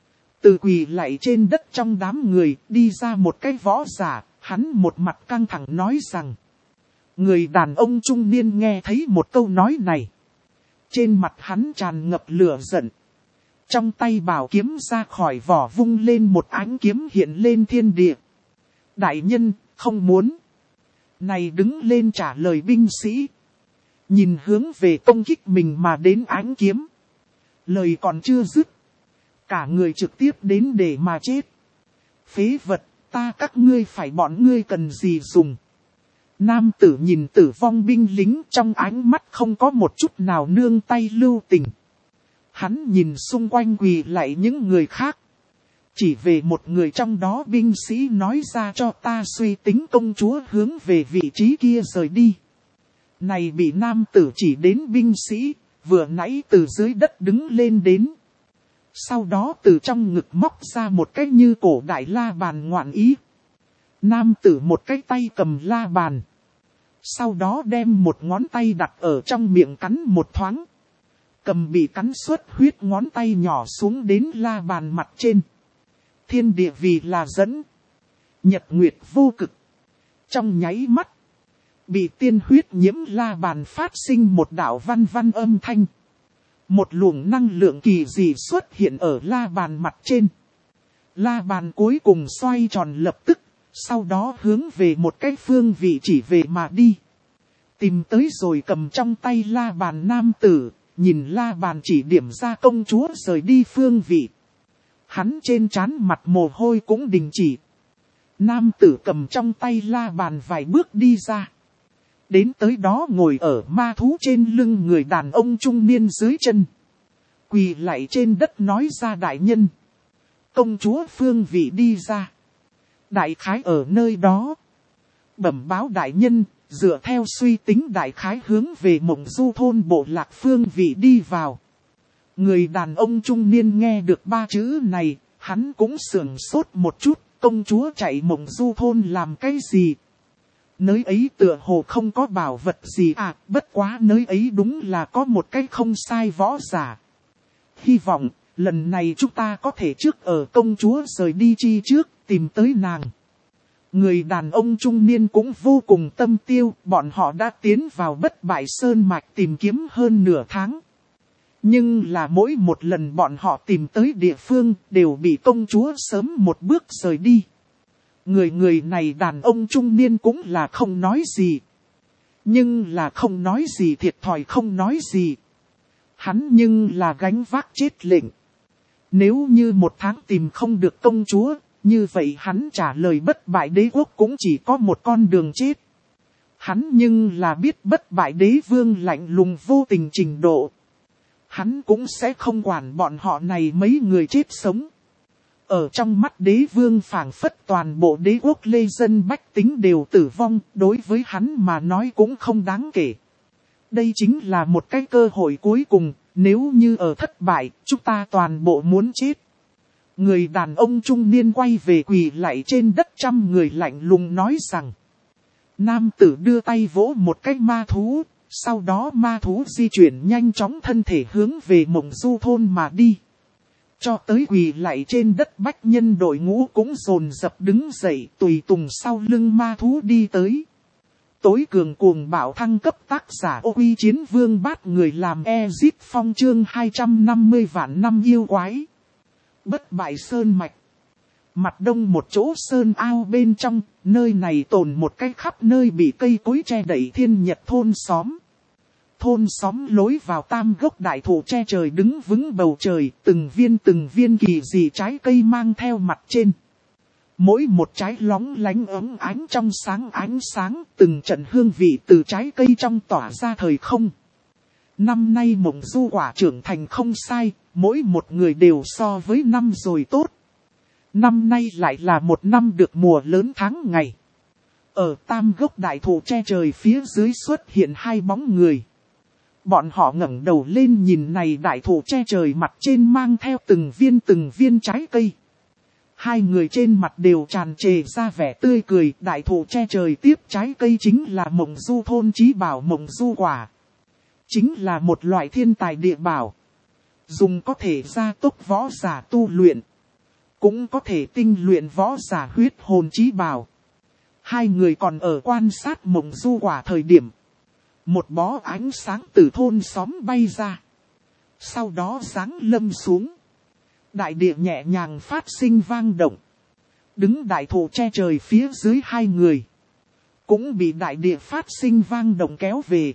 Từ quỳ lạy trên đất trong đám người, đi ra một cái võ giả, hắn một mặt căng thẳng nói rằng. Người đàn ông trung niên nghe thấy một câu nói này. Trên mặt hắn tràn ngập lửa giận. Trong tay bảo kiếm ra khỏi vỏ vung lên một ánh kiếm hiện lên thiên địa. Đại nhân, không muốn. Này đứng lên trả lời binh sĩ. Nhìn hướng về công kích mình mà đến ánh kiếm. Lời còn chưa dứt. Cả người trực tiếp đến để mà chết. Phế vật, ta các ngươi phải bọn ngươi cần gì dùng. Nam tử nhìn tử vong binh lính trong ánh mắt không có một chút nào nương tay lưu tình. Hắn nhìn xung quanh quỳ lại những người khác. Chỉ về một người trong đó binh sĩ nói ra cho ta suy tính công chúa hướng về vị trí kia rời đi. Này bị nam tử chỉ đến binh sĩ, vừa nãy từ dưới đất đứng lên đến. Sau đó từ trong ngực móc ra một cái như cổ đại la bàn ngoạn ý. Nam tử một cái tay cầm la bàn. Sau đó đem một ngón tay đặt ở trong miệng cắn một thoáng. Cầm bị cắn xuất huyết ngón tay nhỏ xuống đến la bàn mặt trên. Thiên địa vì là dẫn. Nhật nguyệt vô cực. Trong nháy mắt. Bị tiên huyết nhiễm la bàn phát sinh một đạo văn văn âm thanh. Một luồng năng lượng kỳ dị xuất hiện ở la bàn mặt trên. La bàn cuối cùng xoay tròn lập tức. Sau đó hướng về một cái phương vị chỉ về mà đi. Tìm tới rồi cầm trong tay la bàn nam tử. Nhìn la bàn chỉ điểm ra công chúa rời đi phương vị. Hắn trên trán mặt mồ hôi cũng đình chỉ. Nam tử cầm trong tay la bàn vài bước đi ra. Đến tới đó ngồi ở ma thú trên lưng người đàn ông trung niên dưới chân. Quỳ lạy trên đất nói ra đại nhân. Công chúa phương vị đi ra. Đại khái ở nơi đó. Bẩm báo đại nhân, dựa theo suy tính đại khái hướng về Mộng Du thôn bộ lạc phương vị đi vào. Người đàn ông trung niên nghe được ba chữ này, hắn cũng sửng sốt một chút, công chúa chạy Mộng Du thôn làm cái gì? Nơi ấy tựa hồ không có bảo vật gì à, bất quá nơi ấy đúng là có một cái không sai võ giả. Hy vọng, lần này chúng ta có thể trước ở công chúa rời đi chi trước, tìm tới nàng. Người đàn ông trung niên cũng vô cùng tâm tiêu, bọn họ đã tiến vào bất bại sơn mạch tìm kiếm hơn nửa tháng. Nhưng là mỗi một lần bọn họ tìm tới địa phương đều bị công chúa sớm một bước rời đi. Người người này đàn ông trung niên cũng là không nói gì. Nhưng là không nói gì thiệt thòi không nói gì. Hắn nhưng là gánh vác chết lệnh. Nếu như một tháng tìm không được công chúa, như vậy hắn trả lời bất bại đế quốc cũng chỉ có một con đường chết. Hắn nhưng là biết bất bại đế vương lạnh lùng vô tình trình độ. Hắn cũng sẽ không quản bọn họ này mấy người chết sống. Ở trong mắt đế vương phảng phất toàn bộ đế quốc lê dân bách tính đều tử vong, đối với hắn mà nói cũng không đáng kể. Đây chính là một cái cơ hội cuối cùng, nếu như ở thất bại, chúng ta toàn bộ muốn chết. Người đàn ông trung niên quay về quỳ lạy trên đất trăm người lạnh lùng nói rằng. Nam tử đưa tay vỗ một cái ma thú, sau đó ma thú di chuyển nhanh chóng thân thể hướng về Mộng Du thôn mà đi. Cho tới quỳ lạy trên đất bách nhân đội ngũ cũng dồn dập đứng dậy tùy tùng sau lưng ma thú đi tới. Tối cường cuồng bạo thăng cấp tác giả Ô Quy Chiến Vương bát người làm Exit Phong chương hai trăm năm mươi vạn năm yêu quái. Bất bại sơn mạch. Mặt đông một chỗ sơn ao bên trong, nơi này tồn một cái khắp nơi bị cây cối che đậy thiên nhật thôn xóm. Thôn xóm lối vào tam gốc đại thụ che trời đứng vững bầu trời, từng viên từng viên kỳ dị trái cây mang theo mặt trên. Mỗi một trái lóng lánh ấm ánh trong sáng ánh sáng, từng trận hương vị từ trái cây trong tỏa ra thời không. Năm nay Mộng Du quả trưởng thành không sai, mỗi một người đều so với năm rồi tốt. Năm nay lại là một năm được mùa lớn tháng ngày. Ở tam gốc đại thụ che trời phía dưới xuất hiện hai bóng người. Bọn họ ngẩng đầu lên nhìn này đại thụ che trời mặt trên mang theo từng viên từng viên trái cây. Hai người trên mặt đều tràn trề ra vẻ tươi cười. Đại thụ che trời tiếp trái cây chính là Mộng Du thôn chí bảo Mộng Du quả. Chính là một loại thiên tài địa bảo. Dùng có thể gia tốc võ giả tu luyện. Cũng có thể tinh luyện võ giả huyết hồn chí bảo. Hai người còn ở quan sát Mộng Du quả thời điểm. Một bó ánh sáng từ thôn xóm bay ra. Sau đó giáng lâm xuống. Đại địa nhẹ nhàng phát sinh vang động. Đứng đại thụ che trời phía dưới hai người. Cũng bị đại địa phát sinh vang động kéo về.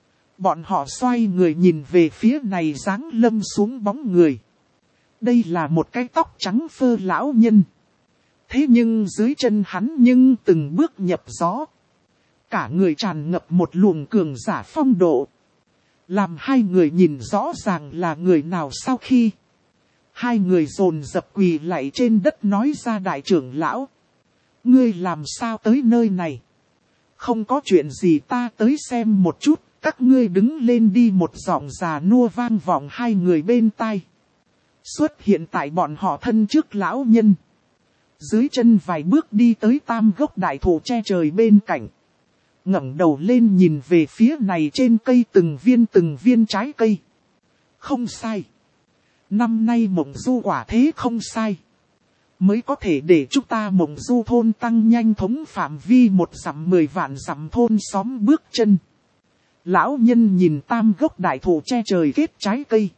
Bọn họ xoay người nhìn về phía này giáng lâm xuống bóng người. Đây là một cái tóc trắng phơ lão nhân. Thế nhưng dưới chân hắn nhưng từng bước nhập gió. Cả người tràn ngập một luồng cường giả phong độ. Làm hai người nhìn rõ ràng là người nào sau khi. Hai người dồn dập quỳ lạy trên đất nói ra đại trưởng lão. Ngươi làm sao tới nơi này? Không có chuyện gì ta tới xem một chút. Các ngươi đứng lên đi một giọng già nua vang vọng hai người bên tai. Xuất hiện tại bọn họ thân trước lão nhân. Dưới chân vài bước đi tới tam gốc đại thụ che trời bên cạnh. Ngẩng đầu lên nhìn về phía này trên cây từng viên từng viên trái cây. Không sai. Năm nay Mộng Du quả thế không sai. Mới có thể để chúng ta Mộng Du thôn tăng nhanh thống phạm vi một dặm mười vạn dặm thôn xóm bước chân. Lão nhân nhìn tam gốc đại thụ che trời kết trái cây.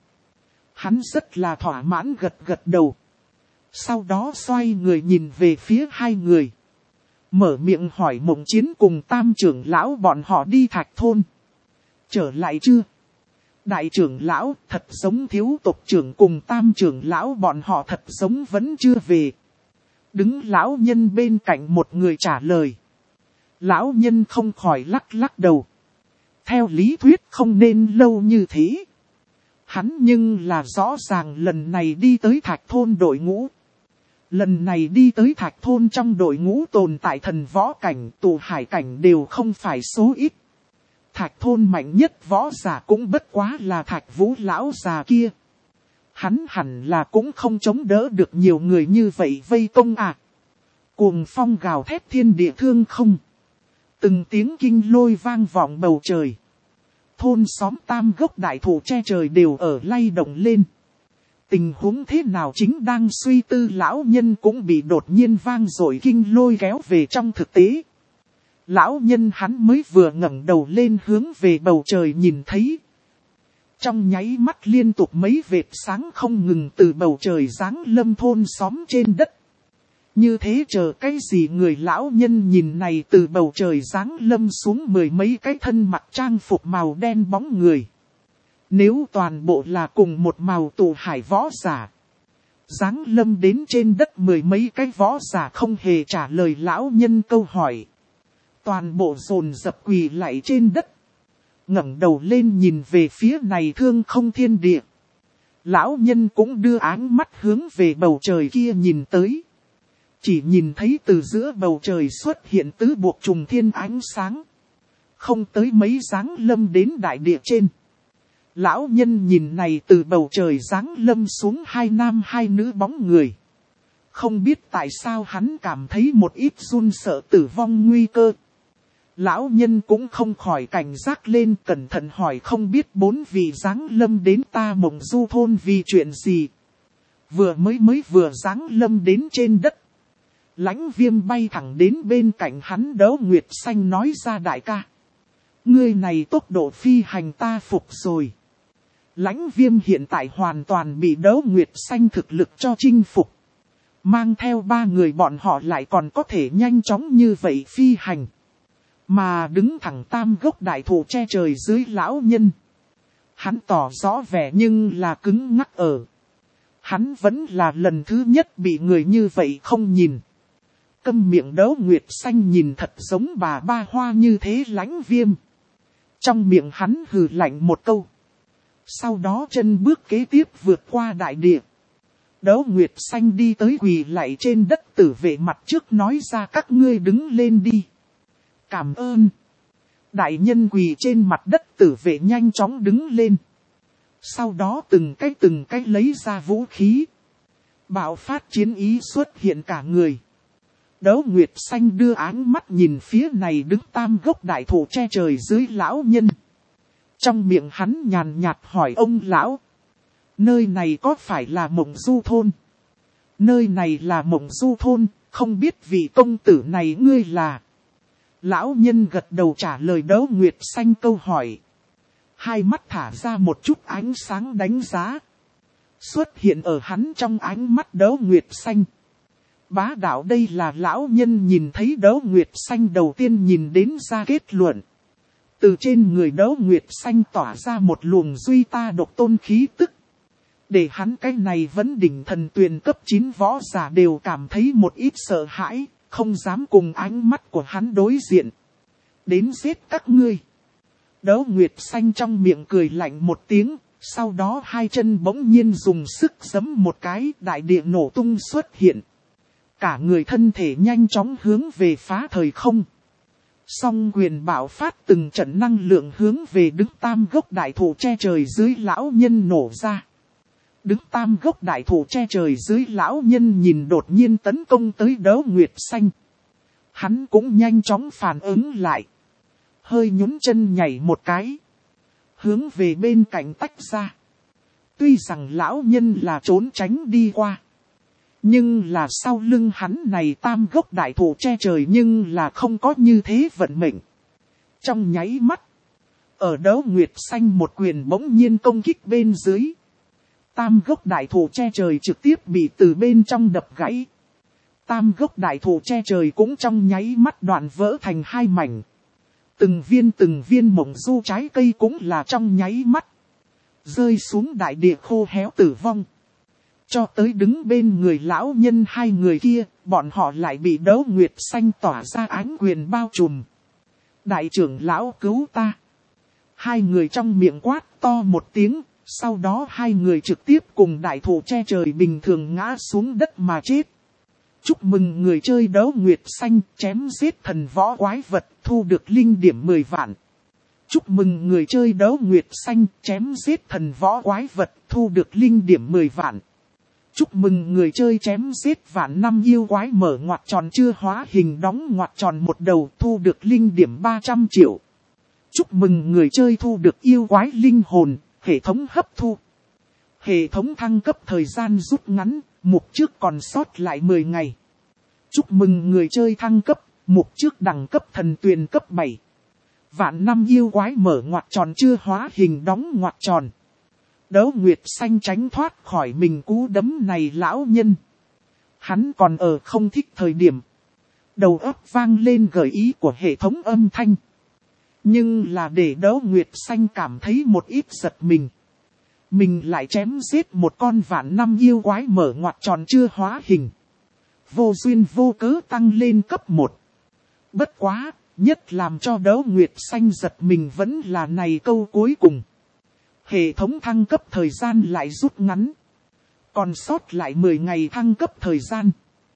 Hắn rất là thỏa mãn gật gật đầu. Sau đó xoay người nhìn về phía hai người. Mở miệng hỏi Mộng Chiến cùng tam trưởng lão bọn họ đi Thạch thôn. Trở lại chưa? Đại trưởng lão thật giống thiếu tộc trưởng cùng tam trưởng lão bọn họ thật giống vẫn chưa về. Đứng lão nhân bên cạnh một người trả lời. Lão nhân không khỏi lắc lắc đầu. Theo lý thuyết không nên lâu như thế. Hắn nhưng là rõ ràng lần này đi tới Thạch thôn đội ngũ. Lần này đi tới Thạch thôn trong đội ngũ tồn tại thần võ cảnh, tụ hải cảnh đều không phải số ít. Thạch thôn mạnh nhất võ giả cũng bất quá là Thạch Vũ lão già kia. Hắn hẳn là cũng không chống đỡ được nhiều người như vậy vây công à. Cuồng phong gào thét thiên địa thương không. Từng tiếng kinh lôi vang vọng bầu trời. Thôn xóm tam gốc đại thụ che trời đều ở lay động lên. Tình huống thế nào chính đang suy tư lão nhân cũng bị đột nhiên vang dội kinh lôi kéo về trong thực tế. Lão nhân hắn mới vừa ngẩng đầu lên hướng về bầu trời nhìn thấy. Trong nháy mắt liên tục mấy vệt sáng không ngừng từ bầu trời giáng lâm thôn xóm trên đất. Như thế chờ cái gì người lão nhân nhìn này từ bầu trời giáng lâm xuống mười mấy cái thân mặc trang phục màu đen bóng người. Nếu toàn bộ là cùng một màu tụ hải võ giả. Giáng lâm đến trên đất mười mấy cái võ giả không hề trả lời lão nhân câu hỏi. Toàn bộ dồn dập quỳ lạy trên đất. Ngẩng đầu lên nhìn về phía này thương không thiên địa. Lão nhân cũng đưa áng mắt hướng về bầu trời kia nhìn tới. Chỉ nhìn thấy từ giữa bầu trời xuất hiện tứ buộc trùng thiên ánh sáng. Không tới mấy giáng lâm đến đại địa trên. Lão nhân nhìn này từ bầu trời giáng lâm xuống hai nam hai nữ bóng người. Không biết tại sao hắn cảm thấy một ít run sợ tử vong nguy cơ. Lão nhân cũng không khỏi cảnh giác lên, cẩn thận hỏi không biết bốn vị giáng lâm đến ta Mộng Du thôn vì chuyện gì. Vừa mới mới vừa giáng lâm đến trên đất. Lãnh Viêm bay thẳng đến bên cạnh hắn. Đấu Nguyệt Xanh nói ra đại ca. Ngươi này tốc độ phi hành ta phục rồi. Lãnh Viêm hiện tại hoàn toàn bị Đấu Nguyệt Xanh thực lực cho chinh phục. Mang theo ba người bọn họ lại còn có thể nhanh chóng như vậy phi hành. Mà đứng thẳng tam gốc đại thụ che trời dưới lão nhân. Hắn tỏ rõ vẻ nhưng là cứng ngắc ở. Hắn vẫn là lần thứ nhất bị người như vậy không nhìn. Câm miệng. Đấu Nguyệt Xanh nhìn thật giống bà ba hoa như thế Lãnh Viêm. Trong miệng hắn hừ lạnh một câu. Sau đó chân bước kế tiếp vượt qua đại địa. Đấu Nguyệt Xanh đi tới quỳ lạy trên đất tử vệ mặt trước nói ra các ngươi đứng lên đi. Cảm ơn. Đại nhân quỳ trên mặt đất tử vệ nhanh chóng đứng lên. Sau đó từng cái từng cái lấy ra vũ khí. Bạo phát chiến ý xuất hiện cả người. Đấu Nguyệt Xanh đưa áng mắt nhìn phía này đứng tam gốc đại thụ che trời dưới lão nhân. Trong miệng hắn nhàn nhạt hỏi ông lão. Nơi này có phải là Mộng Du thôn? Nơi này là Mộng Du thôn, không biết vị công tử này ngươi là. Lão nhân gật đầu trả lời Đấu Nguyệt Xanh câu hỏi. Hai mắt thả ra một chút ánh sáng đánh giá. Xuất hiện ở hắn trong ánh mắt Đấu Nguyệt Xanh. Bá đạo đây là lão nhân nhìn thấy Đấu Nguyệt Xanh đầu tiên nhìn đến ra kết luận. Từ trên người Đấu Nguyệt Xanh tỏa ra một luồng duy ta độc tôn khí tức. Để hắn cái này vẫn đỉnh thần tuyền cấp chín võ giả đều cảm thấy một ít sợ hãi, không dám cùng ánh mắt của hắn đối diện. Đến giết các ngươi. Đấu Nguyệt Xanh trong miệng cười lạnh một tiếng, sau đó hai chân bỗng nhiên dùng sức giẫm một cái, đại địa nổ tung xuất hiện. Cả người thân thể nhanh chóng hướng về phá thời không. Song quyền bạo phát từng trận năng lượng hướng về đứng tam gốc đại thụ che trời dưới lão nhân nổ ra. Đứng tam gốc đại thụ che trời dưới lão nhân nhìn đột nhiên tấn công tới Đấu Nguyệt Xanh. Hắn cũng nhanh chóng phản ứng lại. Hơi nhún chân nhảy một cái. Hướng về bên cạnh tách ra. Tuy rằng lão nhân là trốn tránh đi qua. Nhưng là sau lưng hắn này tam gốc đại thụ che trời nhưng là không có như thế vận mệnh. Trong nháy mắt. Ở Đấu Nguyệt Xanh một quyền bỗng nhiên công kích bên dưới. Tam gốc đại thụ che trời trực tiếp bị từ bên trong đập gãy. Tam gốc đại thụ che trời cũng trong nháy mắt đoạn vỡ thành hai mảnh. Từng viên từng viên Mộng Du trái cây cũng là trong nháy mắt. Rơi xuống đại địa khô héo tử vong. Cho tới đứng bên người lão nhân hai người kia, bọn họ lại bị Đấu Nguyệt Xanh tỏa ra ánh quyền bao trùm. Đại trưởng lão cứu ta. Hai người trong miệng quát to một tiếng. Sau đó hai người trực tiếp cùng đại thụ che trời bình thường ngã xuống đất mà chết. Chúc mừng người chơi Đấu Nguyệt Xanh chém giết thần võ quái vật thu được linh điểm mười vạn. Chúc mừng người chơi Đấu Nguyệt Xanh chém giết thần võ quái vật thu được linh điểm mười vạn. Chúc mừng người chơi chém giết vạn năm yêu quái mở ngoặc tròn chưa hóa hình đóng ngoặc tròn một đầu thu được linh điểm ba trăm triệu. Chúc mừng người chơi thu được yêu quái linh hồn. Hệ thống hấp thu. Hệ thống thăng cấp thời gian rút ngắn, mục trước còn sót lại mười ngày. Chúc mừng người chơi thăng cấp, mục trước đẳng cấp thần tuyền cấp bảy. Vạn năm yêu quái mở ngoặc tròn chưa hóa hình đóng ngoặc tròn. Đấu Nguyệt Xanh tránh thoát khỏi mình cú đấm này lão nhân. Hắn còn ở không thích thời điểm. Đầu óc vang lên gợi ý của hệ thống âm thanh. Nhưng là để Đấu Nguyệt Xanh cảm thấy một ít giật mình. Mình lại chém giết một con vạn năm yêu quái mở ngoặc tròn chưa hóa hình. Vô duyên vô cớ tăng lên cấp một. Bất quá, nhất làm cho Đấu Nguyệt Xanh giật mình vẫn là này câu cuối cùng. Hệ thống thăng cấp thời gian lại rút ngắn. Còn sót lại mười ngày thăng cấp thời gian.